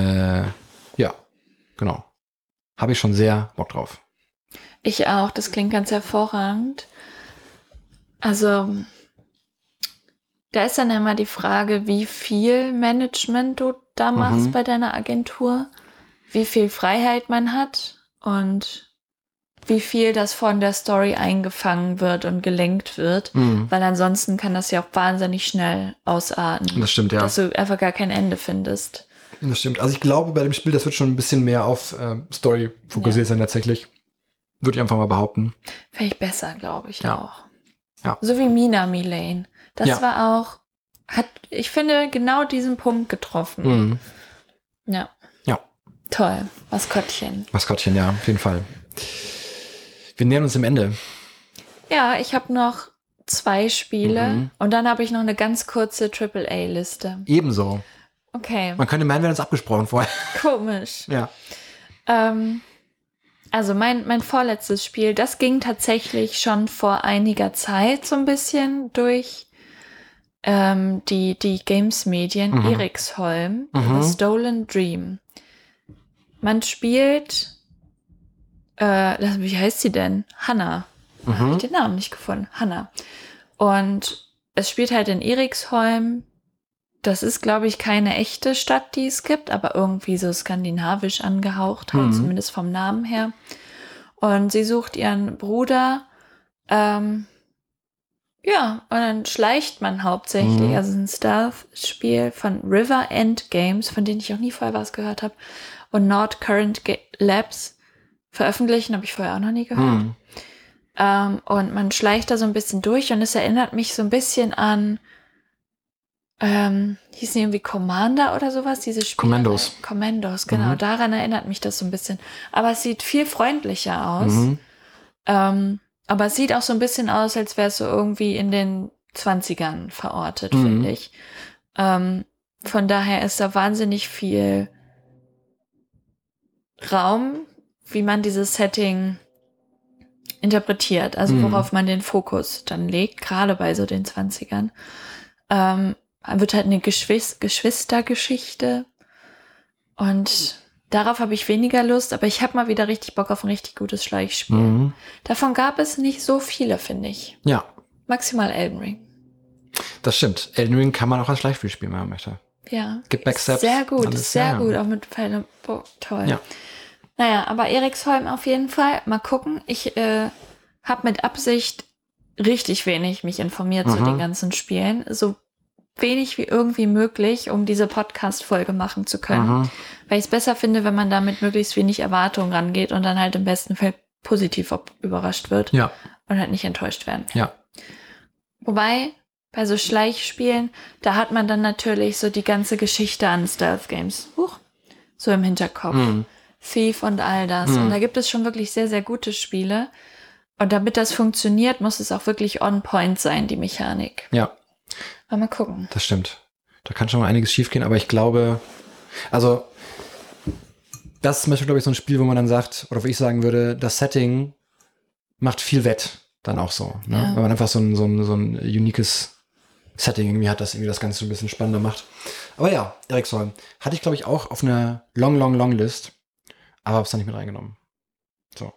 Ja, genau. Habe ich schon sehr Bock drauf. Ich auch, das klingt ganz hervorragend. Also, Da ist dann immer die Frage, wie viel Management du da machst bei deiner Agentur, wie viel Freiheit man hat und wie viel das von der Story eingefangen wird und gelenkt wird, weil ansonsten kann das ja auch wahnsinnig schnell ausarten. Das stimmt, ja. Dass du einfach gar kein Ende findest. Das stimmt. Also ich glaube, bei dem Spiel, das wird schon ein bisschen mehr auf Story fokussiert sein tatsächlich. Würde ich einfach mal behaupten. Finde ich besser, glaube ich auch. Ja. So wie Minami Lane. Das war auch, ich finde, genau diesen Punkt getroffen. Ja. Ja. Toll. Maskottchen. Maskottchen, ja, auf jeden Fall. Wir nähern uns dem Ende. Ja, ich habe noch 2 Spiele und dann habe ich noch eine ganz kurze AAA-Liste. Ebenso. Okay. Man könnte meinen, wir haben uns abgesprochen vorher. Komisch. Ja. Also mein vorletztes Spiel, das ging tatsächlich schon vor einiger Zeit so ein bisschen durch die Games-Medien. Eriksholm, The Stolen Dream. Man spielt, wie heißt sie denn? Hannah. Habe ich den Namen nicht gefunden. Hannah. Und es spielt halt in Eriksholm. Das ist, glaube ich, keine echte Stadt, die es gibt, aber irgendwie so skandinavisch angehaucht, halt, zumindest vom Namen her. Und sie sucht ihren Bruder. Ja, und dann schleicht man hauptsächlich. Also es ist ein Stealth-Spiel von River End Games, von denen ich auch nie vorher was gehört habe. Und Nord Current Labs veröffentlichen, habe ich vorher auch noch nie gehört. Und man schleicht da so ein bisschen durch und es erinnert mich so ein bisschen an hießen irgendwie Commander oder sowas, diese Spiele. Commandos, genau. Daran erinnert mich das so ein bisschen. Aber es sieht viel freundlicher aus. Aber es sieht auch so ein bisschen aus, als wäre es so irgendwie in den 20ern verortet, finde ich. Von daher ist da wahnsinnig viel Raum, wie man dieses Setting interpretiert. Also worauf man den Fokus dann legt, gerade bei so den 20ern. Wird halt eine Geschwistergeschichte und darauf habe ich weniger Lust, aber ich habe mal wieder richtig Bock auf ein richtig gutes Schleichspiel. Davon gab es nicht so viele, finde ich. Ja. Maximal Elden Ring. Das stimmt. Elden Ring kann man auch als Schleichspiel spielen, wenn man möchte. Ja. Gibt Backsteps. Sehr gut, sehr gut, auch mit Pfeilen. Boah, toll. Ja. Naja, aber Eriksholm auf jeden Fall. Mal gucken. Ich habe mit Absicht richtig wenig mich informiert zu den ganzen Spielen. So wenig wie irgendwie möglich, um diese Podcast-Folge machen zu können. Weil ich es besser finde, wenn man da mit möglichst wenig Erwartungen rangeht und dann halt im besten Fall positiv überrascht wird. Ja. Und halt nicht enttäuscht werden. Ja. Wobei, bei so Schleichspielen, da hat man dann natürlich so die ganze Geschichte an Stealth-Games. So im Hinterkopf. Thief und all das. Und da gibt es schon wirklich sehr, sehr gute Spiele. Und damit das funktioniert, muss es auch wirklich on point sein, die Mechanik. Ja. Mal gucken. Das stimmt. Da kann schon mal einiges schiefgehen, aber ich glaube, also das ist zum Beispiel, glaube ich, so ein Spiel, wo man dann sagt, oder wo ich sagen würde, das Setting macht viel wett dann auch so. Ne? Ja. Weil man einfach so ein uniques Setting irgendwie hat, das irgendwie das Ganze ein bisschen spannender macht. Aber ja, Eriksholm hatte ich, glaube ich, auch auf einer long List, aber hab's dann nicht mit reingenommen. So.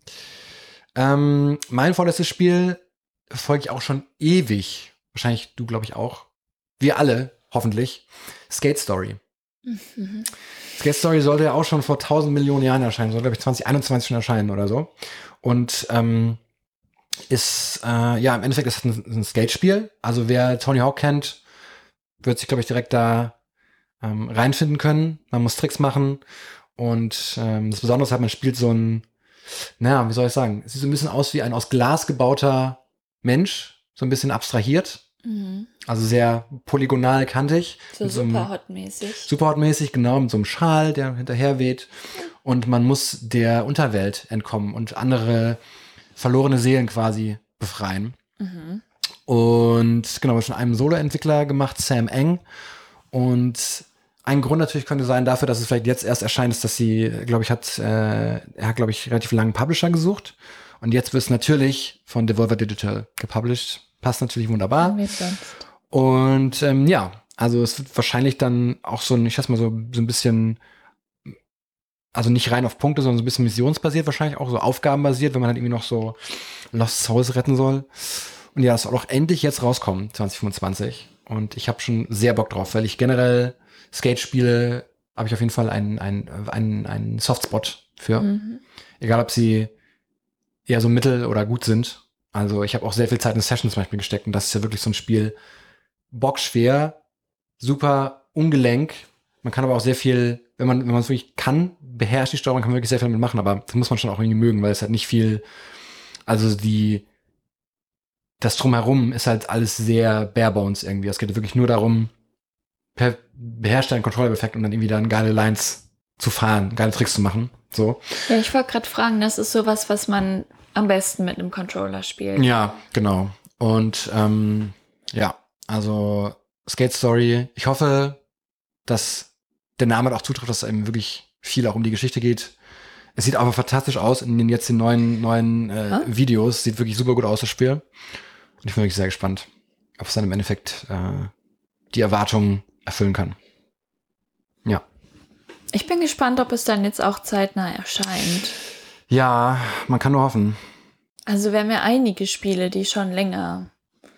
Mein vorletztes Spiel folge ich auch schon ewig. Wahrscheinlich du, glaube ich, auch. Wir alle, hoffentlich. Skate Story. Skate Story sollte ja auch schon vor 1000 Millionen Jahren erscheinen. Soll, glaube ich, 2021 schon erscheinen oder so. Und ist, im Endeffekt ist es ein Skatespiel. Also wer Tony Hawk kennt, wird sich, glaube ich, direkt da reinfinden können. Man muss Tricks machen. Und das Besondere ist halt, man spielt so ein, wie soll ich sagen, es sieht so ein bisschen aus wie ein aus Glas gebauter Mensch. So ein bisschen abstrahiert. Also sehr polygonal kantig. So Superhot-mäßig. Superhot-mäßig, genau, mit so einem Schal, der hinterher weht. Und man muss der Unterwelt entkommen und andere verlorene Seelen quasi befreien. Und genau, wird von einem Solo-Entwickler gemacht, Sam Eng. Und ein Grund natürlich könnte sein dafür, dass es vielleicht jetzt erst erscheint, ist, dass sie, glaube ich, er hat, glaube ich, relativ lange einen Publisher gesucht. Und jetzt wird es natürlich von Devolver Digital gepublished. Passt natürlich wunderbar. Und also es wird wahrscheinlich dann auch so ein, so ein bisschen, also nicht rein auf Punkte, sondern so ein bisschen missionsbasiert wahrscheinlich, auch so aufgabenbasiert, wenn man halt irgendwie noch so Lost Souls retten soll. Und ja, das soll auch endlich jetzt rauskommen, 2025. Und ich habe schon sehr Bock drauf, weil ich generell Skate-Spiele habe ich auf jeden Fall einen Softspot für. Egal, ob sie eher so mittel oder gut sind. Also ich habe auch sehr viel Zeit in Sessions zum Beispiel gesteckt und das ist ja wirklich so ein Spiel, bockschwer, super ungelenk. Man kann aber auch sehr viel, wenn man es wirklich kann, beherrscht die Steuerung, kann man wirklich sehr viel damit machen, aber das muss man schon auch irgendwie mögen, weil es halt nicht viel, also das Drumherum ist halt alles sehr bare bones irgendwie. Es geht wirklich nur darum, beherrscht deinen Controller-Effekt und dann irgendwie dann geile Lines zu fahren, geile Tricks zu machen. So. Ja, ich wollte gerade fragen, das ist sowas, was man am besten mit einem Controller spielt. Ja, genau. Und ja, also Skate Story. Ich hoffe, dass der Name auch zutrifft, dass es eben wirklich viel auch um die Geschichte geht. Es sieht aber fantastisch aus in den neuen Videos. Sieht wirklich super gut aus, das Spiel. Und ich bin wirklich sehr gespannt, ob es dann im Endeffekt die Erwartungen erfüllen kann. Ja. Ich bin gespannt, ob es dann jetzt auch zeitnah erscheint. Ja, man kann nur hoffen. Also wir haben ja einige Spiele, die schon länger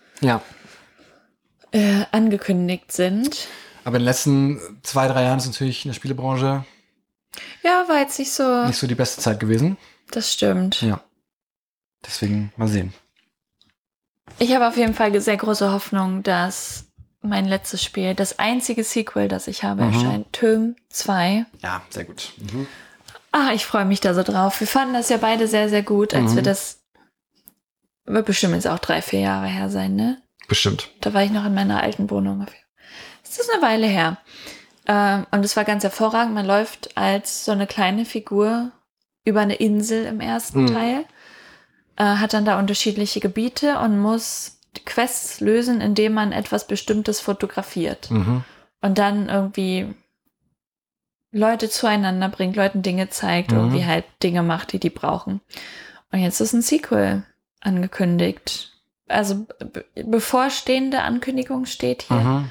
angekündigt sind. Aber in den letzten 2-3 Jahren ist natürlich in der Spielebranche war jetzt nicht so die beste Zeit gewesen. Das stimmt. Ja. Deswegen mal sehen. Ich habe auf jeden Fall sehr große Hoffnung, dass mein letztes Spiel, das einzige Sequel, das ich habe, erscheint, Tomb 2. Ja, sehr gut. Ich freue mich da so drauf. Wir fanden das ja beide sehr, sehr gut, als wir das, wird bestimmt jetzt auch 3-4 Jahre her sein, ne? Bestimmt. Da war ich noch in meiner alten Wohnung. Es ist eine Weile her. Und es war ganz hervorragend. Man läuft als so eine kleine Figur über eine Insel im ersten Teil, hat dann da unterschiedliche Gebiete und muss die Quests lösen, indem man etwas Bestimmtes fotografiert. Und dann irgendwie Leute zueinander bringt, Leuten Dinge zeigt, irgendwie halt Dinge macht, die brauchen. Und jetzt ist ein Sequel angekündigt. Also bevorstehende Ankündigung steht hier.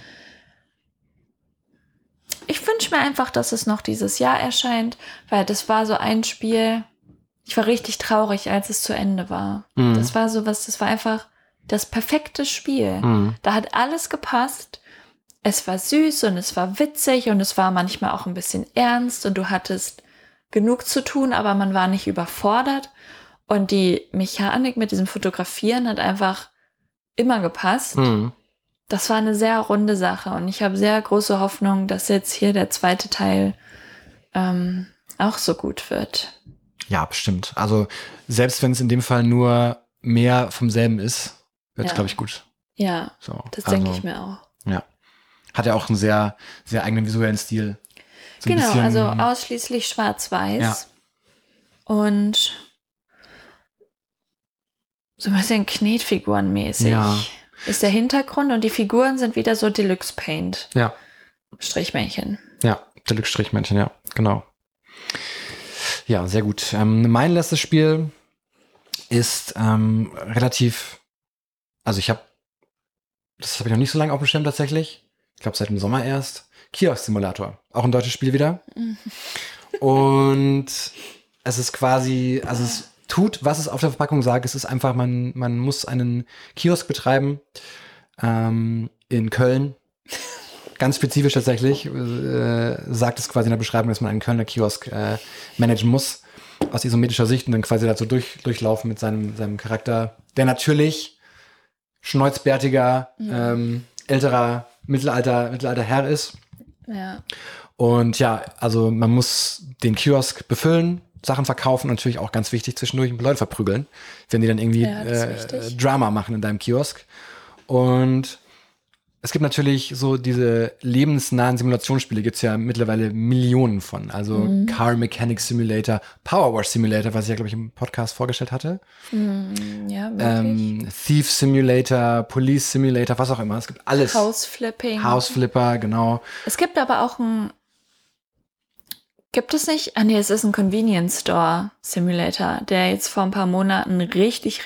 Ich wünsche mir einfach, dass es noch dieses Jahr erscheint, weil das war so ein Spiel, ich war richtig traurig, als es zu Ende war. Das war sowas, das war einfach das perfekte Spiel. Da hat alles gepasst. Es war süß und es war witzig und es war manchmal auch ein bisschen ernst und du hattest genug zu tun, aber man war nicht überfordert. Und die Mechanik mit diesem Fotografieren hat einfach immer gepasst. Das war eine sehr runde Sache und ich habe sehr große Hoffnung, dass jetzt hier der zweite Teil auch so gut wird. Ja, bestimmt. Also selbst wenn es in dem Fall nur mehr vom selben ist, wird es, glaube ich, gut. Ja, so, das denke ich mir auch. Ja. Hat ja auch einen sehr, sehr eigenen visuellen Stil. So genau, also ausschließlich schwarz-weiß. Ja. Und so ein bisschen Knetfigurenmäßig. Ja. Ist der Hintergrund und die Figuren sind wieder so Deluxe Paint. Ja. Strichmännchen. Ja, Deluxe Strichmännchen, ja, genau. Ja, sehr gut. Mein letztes Spiel ist relativ, also das habe ich noch nicht so lange auf dem Schirm tatsächlich. Ich glaube seit dem Sommer erst. Kiosk Simulator. Auch ein deutsches Spiel wieder. Und es ist quasi, also es tut, was es auf der Verpackung sagt. Es ist einfach, man muss einen Kiosk betreiben in Köln. Ganz spezifisch tatsächlich sagt es quasi in der Beschreibung, dass man einen Kölner Kiosk managen muss. Aus isometrischer Sicht und dann quasi dazu durchlaufen mit seinem Charakter, der natürlich schnäuzbärtiger, älterer, mittelalter Herr ist. Ja. Und ja, also man muss den Kiosk befüllen, Sachen verkaufen und natürlich auch ganz wichtig zwischendurch Leute verprügeln, wenn die dann irgendwie Drama machen in deinem Kiosk. Und es gibt natürlich so diese lebensnahen Simulationsspiele, gibt's ja mittlerweile Millionen von. Also Car Mechanic Simulator, Power Wash Simulator, was ich ja, glaube ich, im Podcast vorgestellt hatte. Ja, wirklich. Thief Simulator, Police Simulator, was auch immer. Es gibt alles. House Flipper, genau. Es gibt aber auch gibt es nicht? Nee, es ist ein Convenience Store Simulator, der jetzt vor ein paar Monaten richtig,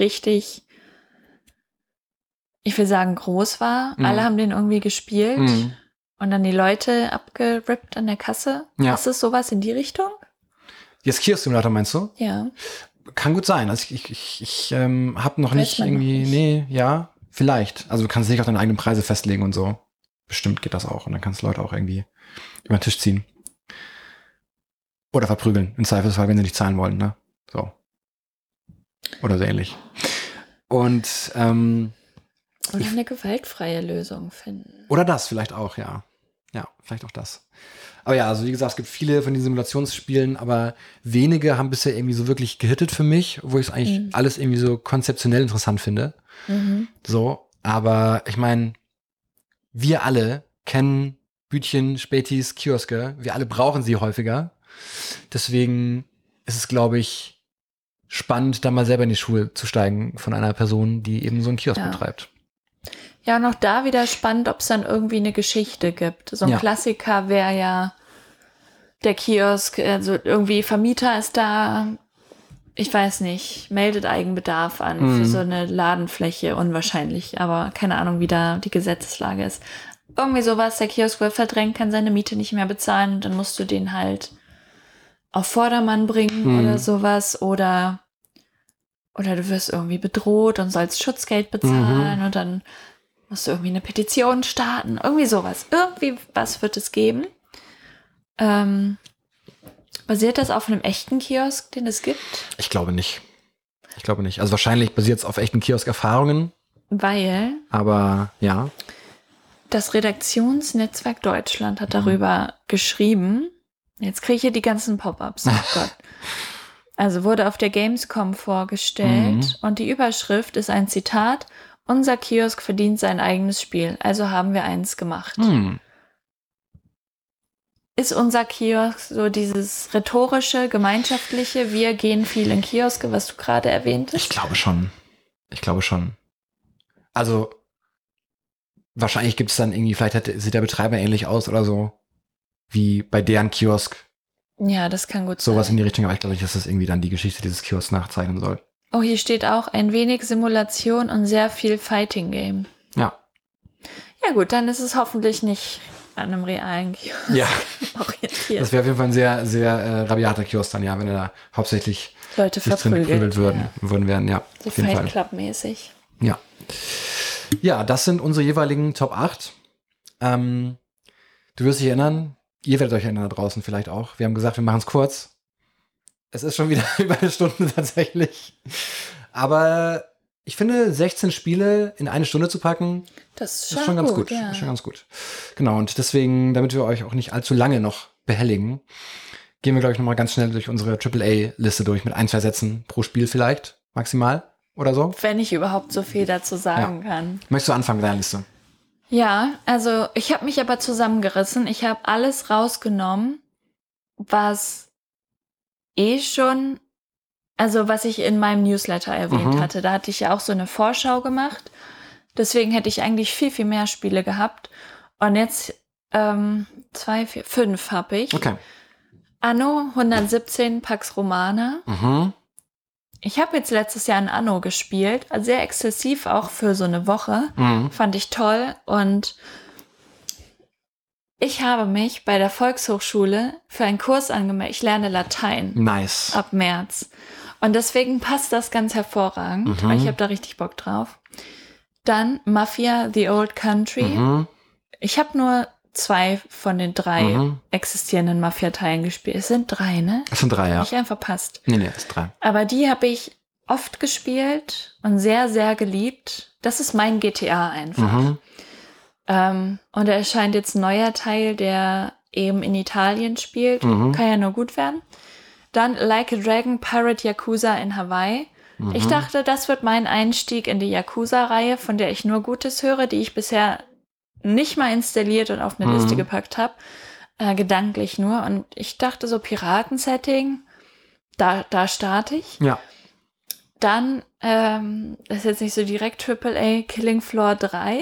ich will sagen, groß war. Alle haben den irgendwie gespielt und dann die Leute abgerippt an der Kasse. Ja. Ist es sowas in die Richtung? Jetzt Kiosk Simulator meinst du? Ja. Kann gut sein. Also ich habe noch nicht irgendwie, nee, ja, vielleicht. Also du kannst nicht auf deine eigenen Preise festlegen und so. bestimmt geht das auch. Und dann kannst du Leute auch irgendwie über den Tisch ziehen. Oder verprügeln, im Zweifelsfall, wenn sie nicht zahlen wollen, ne? So. Oder so ähnlich. Und oder eine gewaltfreie Lösung finden. Oder das vielleicht auch, ja. Ja, vielleicht auch das. Aber ja, also wie gesagt, es gibt viele von diesen Simulationsspielen, aber wenige haben bisher irgendwie so wirklich gehittet für mich, wo ich es eigentlich alles irgendwie so konzeptionell interessant finde. So, aber ich meine, wir alle kennen Bütchen, Spätis, Kioske. Wir alle brauchen sie häufiger. Deswegen ist es, glaube ich, spannend, da mal selber in die Schuhe zu steigen von einer Person, die eben so einen Kiosk betreibt. Ja, und auch da wieder spannend, ob es dann irgendwie eine Geschichte gibt. So ein Klassiker wäre ja der Kiosk, also irgendwie Vermieter ist da, ich weiß nicht, meldet Eigenbedarf an für so eine Ladenfläche, unwahrscheinlich, aber keine Ahnung, wie da die Gesetzeslage ist. Irgendwie sowas, der Kiosk wird verdrängt, kann seine Miete nicht mehr bezahlen und dann musst du den halt auf Vordermann bringen oder sowas oder du wirst irgendwie bedroht und sollst Schutzgeld bezahlen und dann musst du irgendwie eine Petition starten. Irgendwie sowas. Irgendwie was wird es geben. Basiert das auf einem echten Kiosk, den es gibt? Ich glaube nicht. Also wahrscheinlich basiert es auf echten Kiosk-Erfahrungen. Weil Aber ja. Das Redaktionsnetzwerk Deutschland hat darüber geschrieben. Jetzt kriege ich hier die ganzen Pop-ups. Oh Gott. Also wurde auf der Gamescom vorgestellt und die Überschrift ist ein Zitat: Unser Kiosk verdient sein eigenes Spiel, also haben wir eins gemacht. Ist unser Kiosk so dieses rhetorische, gemeinschaftliche, wir gehen viel in Kioske, was du gerade erwähnt hast? Ich glaube schon. Also wahrscheinlich gibt es dann irgendwie, vielleicht sieht der Betreiber ähnlich aus oder so, wie bei deren Kiosk. Ja, das kann gut sein. Sowas in die Richtung, aber ich glaube nicht, dass das irgendwie dann die Geschichte dieses Kiosks nachzeichnen soll. Oh, hier steht auch ein wenig Simulation und sehr viel Fighting Game. Ja. Ja gut, dann ist es hoffentlich nicht an einem realen Kiosk orientiert. Das wäre auf jeden Fall ein sehr, sehr rabiater Kiosk dann, ja, wenn er da hauptsächlich Leute verprügelt würden werden, ja. So Fight Club-mäßig. Ja. Ja, das sind unsere jeweiligen Top 8. Du wirst dich erinnern, ihr werdet euch erinnern da draußen vielleicht auch. Wir haben gesagt, wir machen es kurz. Es ist schon wieder über eine Stunde tatsächlich. Aber ich finde, 16 Spiele in eine Stunde zu packen, das ist schon ganz gut. Ja. Ist schon ganz gut. Genau, und deswegen, damit wir euch auch nicht allzu lange noch behelligen, gehen wir, glaube ich, nochmal ganz schnell durch unsere AAA-Liste durch mit 1, 2 Sätzen pro Spiel vielleicht, maximal oder so. Wenn ich überhaupt so viel dazu sagen kann. Möchtest du anfangen mit deiner Liste? Ja, also ich habe mich aber zusammengerissen. Ich habe alles rausgenommen, was schon, also was ich in meinem Newsletter erwähnt hatte. Da hatte ich ja auch so eine Vorschau gemacht. Deswegen hätte ich eigentlich viel, viel mehr Spiele gehabt. Und jetzt 2, 4, 5 habe ich. Okay. Anno 117 Pax Romana. Ich habe jetzt letztes Jahr ein Anno gespielt, also sehr exzessiv auch für so eine Woche. Fand ich toll. Und ich habe mich bei der Volkshochschule für einen Kurs angemeldet. Ich lerne Latein. Nice. Ab März. Und deswegen passt das ganz hervorragend. Weil ich habe da richtig Bock drauf. Dann Mafia, The Old Country. Ich habe nur 2 von den 3 existierenden Mafia-Teilen gespielt. Es sind 3, ne? Es sind 3, ja. Nicht einfach verpasst. Nee, es sind 3. Aber die habe ich oft gespielt und sehr, sehr geliebt. Das ist mein GTA einfach. Und da erscheint jetzt ein neuer Teil, der eben in Italien spielt. Kann ja nur gut werden. Dann Like a Dragon Pirate Yakuza in Hawaii. Ich dachte, das wird mein Einstieg in die Yakuza-Reihe, von der ich nur Gutes höre, die ich bisher nicht mal installiert und auf eine Liste gepackt habe. Gedanklich nur. Und ich dachte so, Piraten-Setting, da starte ich. Ja. Dann, das ist jetzt nicht so direkt AAA, Killing Floor 3.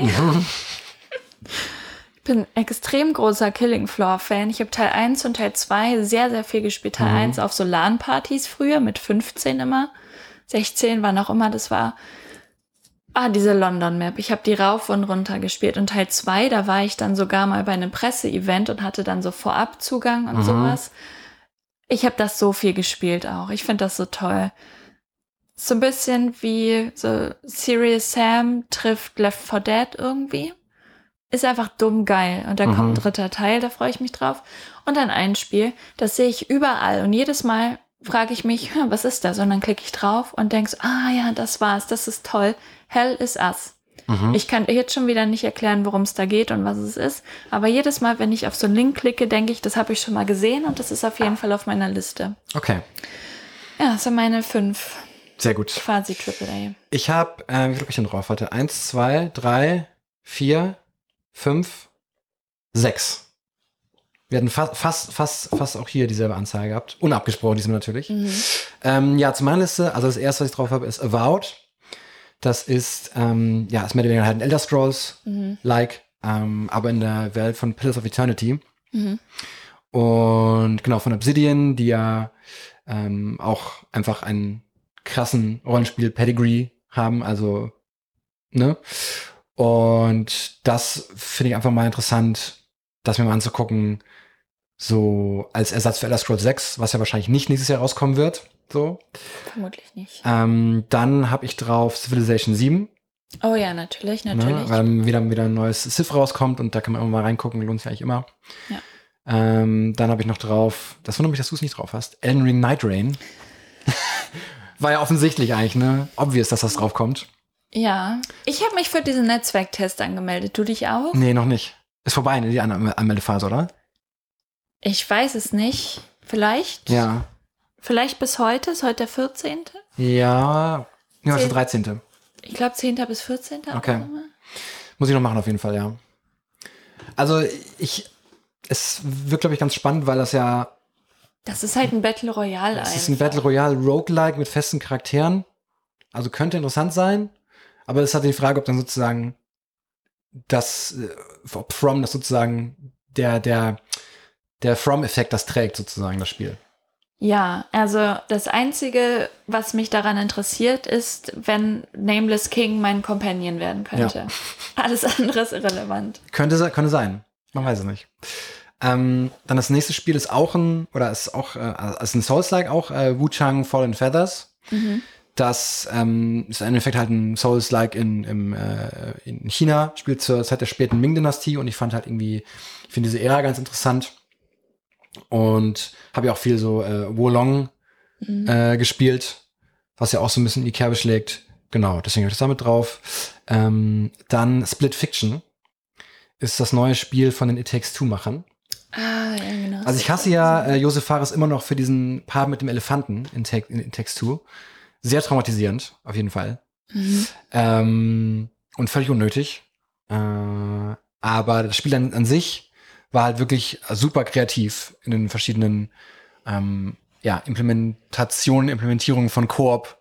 Ich bin ein extrem großer Killing Floor-Fan. Ich habe Teil 1 und Teil 2 sehr, sehr viel gespielt. Teil 1 auf so LAN-Partys früher, mit 15 immer. 16, wann auch immer das war. Diese London-Map. Ich habe die rauf und runter gespielt. Und Teil 2, da war ich dann sogar mal bei einem Presse-Event und hatte dann so Vorabzugang und sowas. Ich habe das so viel gespielt auch. Ich finde das so toll. So ein bisschen wie so Serious Sam trifft Left 4 Dead irgendwie. ist einfach dumm geil. Und da kommt ein dritter Teil, da freue ich mich drauf. Und dann ein Spiel, das sehe ich überall. Und jedes Mal frage ich mich, was ist das? Und dann klicke ich drauf und denke so, ja, das war's, das ist toll. Hell is Us. Ich kann jetzt schon wieder nicht erklären, worum es da geht und was es ist. Aber jedes Mal, wenn ich auf so einen Link klicke, denke ich, das habe ich schon mal gesehen und das ist auf jeden Fall auf meiner Liste. Okay. Ja, das sind meine 5. Sehr gut. Quasi AAA. Ich habe, wie drücke ich denn drauf? Warte, 1, 2, 3, 4, 5, 6. Wir hatten fast auch hier dieselbe Anzahl gehabt. Unabgesprochen diesmal natürlich. Ja, zu meiner Liste, also das erste, was ich drauf habe, ist Avowed. Das ist, ist mehr oder weniger halt ein Elder Scrolls-like, aber in der Welt von Pillars of Eternity. Und genau, von Obsidian, die ja auch einfach einen krassen Rollenspiel-Pedigree haben, also, ne? Und das finde ich einfach mal interessant, das mir mal anzugucken, so als Ersatz für Elder Scrolls 6, was ja wahrscheinlich nicht nächstes Jahr rauskommen wird. So. Vermutlich nicht. Dann habe ich drauf Civilization 7. Oh ja, natürlich. Ne, weil wieder ein neues Civ rauskommt und da kann man immer mal reingucken, lohnt sich eigentlich immer. Ja. Dann habe ich noch drauf, das wundert mich, dass du es nicht drauf hast, Elden Ring Night Rain. War ja offensichtlich eigentlich, ne? Obvious, dass das drauf kommt. Ja. Ich habe mich für diesen Netzwerktest angemeldet. Du dich auch? Nee, noch nicht. Ist vorbei, ne? Die Anmeldephase, oder? Ich weiß es nicht. Vielleicht? Ja. Vielleicht bis heute? Ist heute der 14.? Ja, das ist der 13. Ich glaube 10. bis 14. Okay. Muss ich noch machen auf jeden Fall, ja. Also es wird, glaube ich, ganz spannend, weil das ja... Das ist halt ein Battle Royale einfach. Es ist ein Battle Royale Roguelike mit festen Charakteren. Also könnte interessant sein, aber es ist halt die Frage, ob dann sozusagen ob From das sozusagen der From-Effekt das trägt, sozusagen, das Spiel. Ja, also das Einzige, was mich daran interessiert, ist, wenn Nameless King mein Companion werden könnte. Ja. Alles andere ist irrelevant. Könnte sein. Man weiß es nicht. Dann das nächste Spiel ist auch ein Souls-like auch, Wu-Chang Fallen Feathers. Das ist im Endeffekt halt ein Souls-like in China, spielt zur Zeit der späten Ming-Dynastie und ich finde diese Ära ganz interessant. Und habe ja auch viel so Wolong gespielt, was ja auch so ein bisschen in die Kerbe schlägt. Genau, deswegen habe ich das damit drauf. Dann Split Fiction ist das neue Spiel von den It Takes Two-Machern. Ja, genau. Also ich hasse ja Josef Fares immer noch für diesen Part mit dem Elefanten in It Takes Two. Sehr traumatisierend, auf jeden Fall. Und völlig unnötig. Aber das Spiel an sich war halt wirklich super kreativ in den verschiedenen Implementierungen von Koop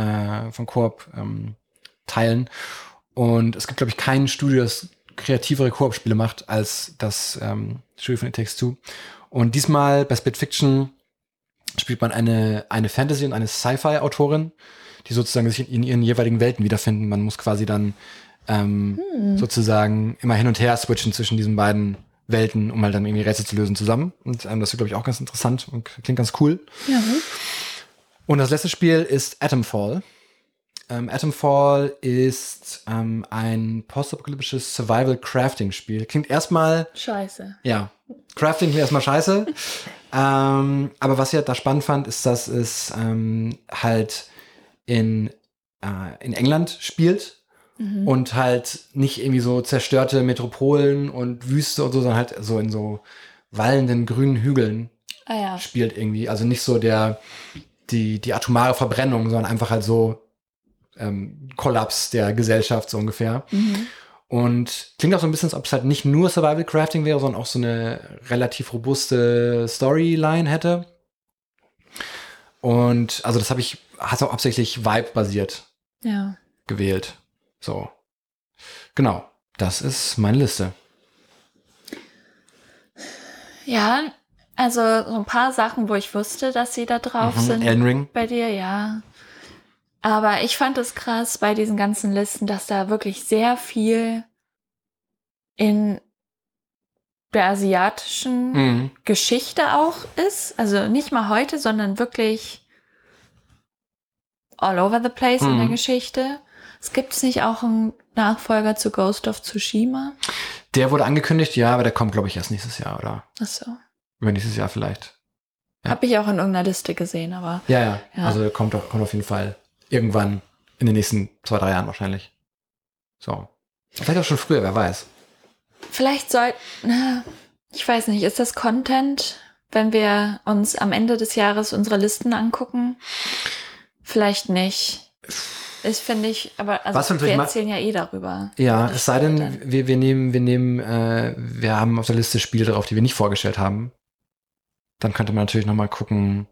Teilen. Und es gibt, glaube ich, kein Studio, das kreativere Koop-Spiele macht als das Studio von It Takes Two. Und diesmal bei Split Fiction spielt man eine Fantasy- und eine Sci-Fi-Autorin, die sozusagen sich in ihren jeweiligen Welten wiederfinden. Man muss quasi dann sozusagen immer hin und her switchen zwischen diesen beiden Welten, um halt dann irgendwie Rätsel zu lösen zusammen. Und das ist, glaube ich, auch ganz interessant und klingt ganz cool. Ja. Und das letzte Spiel ist Atomfall. Atomfall ist ein postapokalyptisches Survival-Crafting-Spiel. Klingt erstmal... Scheiße. Ja, Crafting klingt erstmal scheiße. Aber was ich halt da spannend fand, ist, dass es halt in England spielt. Und halt nicht irgendwie so zerstörte Metropolen und Wüste und so, sondern halt so in so wallenden grünen Hügeln spielt irgendwie. Also nicht so die atomare Verbrennung, sondern einfach halt so Kollaps der Gesellschaft so ungefähr. Und klingt auch so ein bisschen, als ob es halt nicht nur Survival Crafting wäre, sondern auch so eine relativ robuste Storyline hätte. Und also das hat auch hauptsächlich Vibe-basiert gewählt. So. Genau. Das ist meine Liste. Ja, also so ein paar Sachen, wo ich wusste, dass sie da drauf sind. Elden Ring. Bei dir, ja. Aber ich fand es krass bei diesen ganzen Listen, dass da wirklich sehr viel in der asiatischen Geschichte auch ist. Also nicht mal heute, sondern wirklich all over the place in der Geschichte. Es gibt nicht auch einen Nachfolger zu Ghost of Tsushima? Der wurde angekündigt, ja, aber der kommt, glaube ich, erst nächstes Jahr, oder? Ach so. Übernächstes Jahr vielleicht. Ja. Habe ich auch in irgendeiner Liste gesehen, aber... Ja. Also der kommt auf jeden Fall irgendwann in den nächsten 2-3 Jahren wahrscheinlich. So. Vielleicht auch schon früher, wer weiß. Vielleicht ich weiß nicht, ist das Content, wenn wir uns am Ende des Jahres unsere Listen angucken? Vielleicht nicht. Das finde ich, aber also wir erzählen ja darüber. Ja, es sei denn, wir haben auf der Liste Spiele drauf, die wir nicht vorgestellt haben. Dann könnte man natürlich nochmal gucken,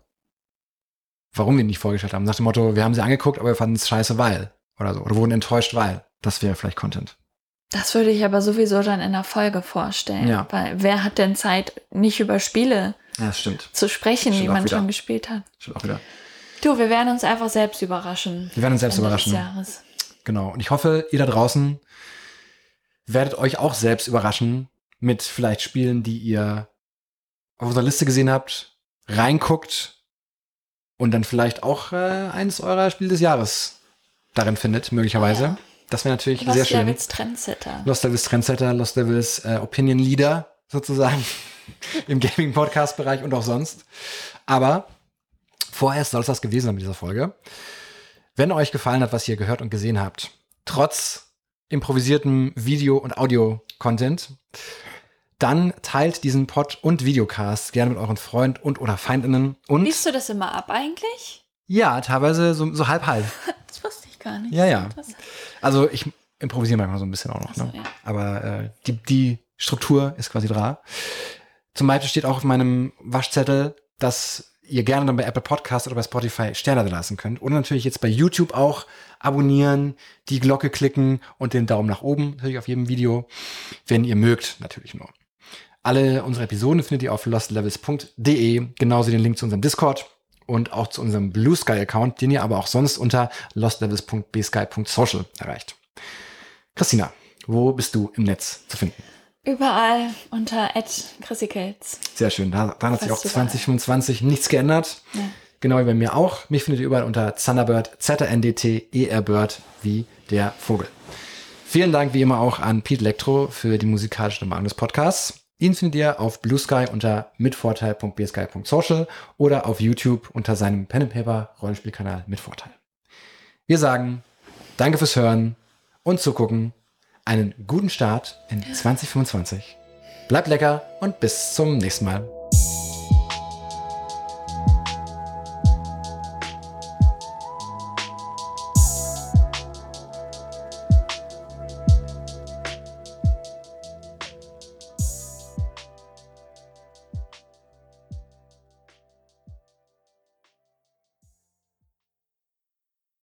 warum wir nicht vorgestellt haben. Nach dem Motto, wir haben sie angeguckt, aber wir fanden es scheiße, weil. Oder so. Oder wurden enttäuscht, weil. Das wäre vielleicht Content. Das würde ich aber sowieso dann in der Folge vorstellen. Ja. Weil wer hat denn Zeit, nicht über Spiele zu sprechen, die man schon gespielt hat? Stimmt auch wieder. Du, wir werden uns einfach selbst überraschen. Wir werden uns selbst überraschen. Genau. Und ich hoffe, ihr da draußen werdet euch auch selbst überraschen mit vielleicht Spielen, die ihr auf unserer Liste gesehen habt, reinguckt und dann vielleicht auch eines eurer Spiele des Jahres darin findet, möglicherweise. Ja. Das wäre natürlich sehr schön. Lost Levels Trendsetter, Lost Levels Opinion Leader sozusagen im Gaming-Podcast-Bereich und auch sonst. Aber vorerst soll es das gewesen sein mit dieser Folge. Wenn euch gefallen hat, was ihr gehört und gesehen habt, trotz improvisiertem Video- und Audio-Content, dann teilt diesen Pod- und Videocast gerne mit euren Freunden und oder FeindInnen. Und liest du das immer ab eigentlich? Ja, teilweise so halb-halb. Das wusste ich gar nicht. Ja. Also ich improvisiere manchmal so ein bisschen auch noch. So, ne? Ja. Aber die Struktur ist quasi da. Zum Beispiel steht auch auf meinem Waschzettel, dass ihr gerne dann bei Apple Podcasts oder bei Spotify Sterne lassen könnt. Und natürlich jetzt bei YouTube auch abonnieren, die Glocke klicken und den Daumen nach oben natürlich auf jedem Video, wenn ihr mögt, natürlich nur. Alle unsere Episoden findet ihr auf lostlevels.de, genauso den Link zu unserem Discord und auch zu unserem Blue Sky Account, den ihr aber auch sonst unter lostlevels.bsky.social erreicht. Christina, wo bist du im Netz zu finden? Überall unter @ChrissyKelz. Sehr schön, da hat sich auch 2025 nichts geändert. Ja. Genau wie bei mir auch. Mich findet ihr überall unter Thunderbird, ZNDT-ER-Bird, wie der Vogel. Vielen Dank wie immer auch an Pete Electro für die musikalische Nummer des Podcasts. Ihn findet ihr auf Blue Sky unter mitvorteil.bsky.social oder auf YouTube unter seinem Pen & Paper Rollenspielkanal Mitvorteil. Wir sagen danke fürs Hören und Zugucken. Einen guten Start in 2025. Bleibt lecker und bis zum nächsten Mal.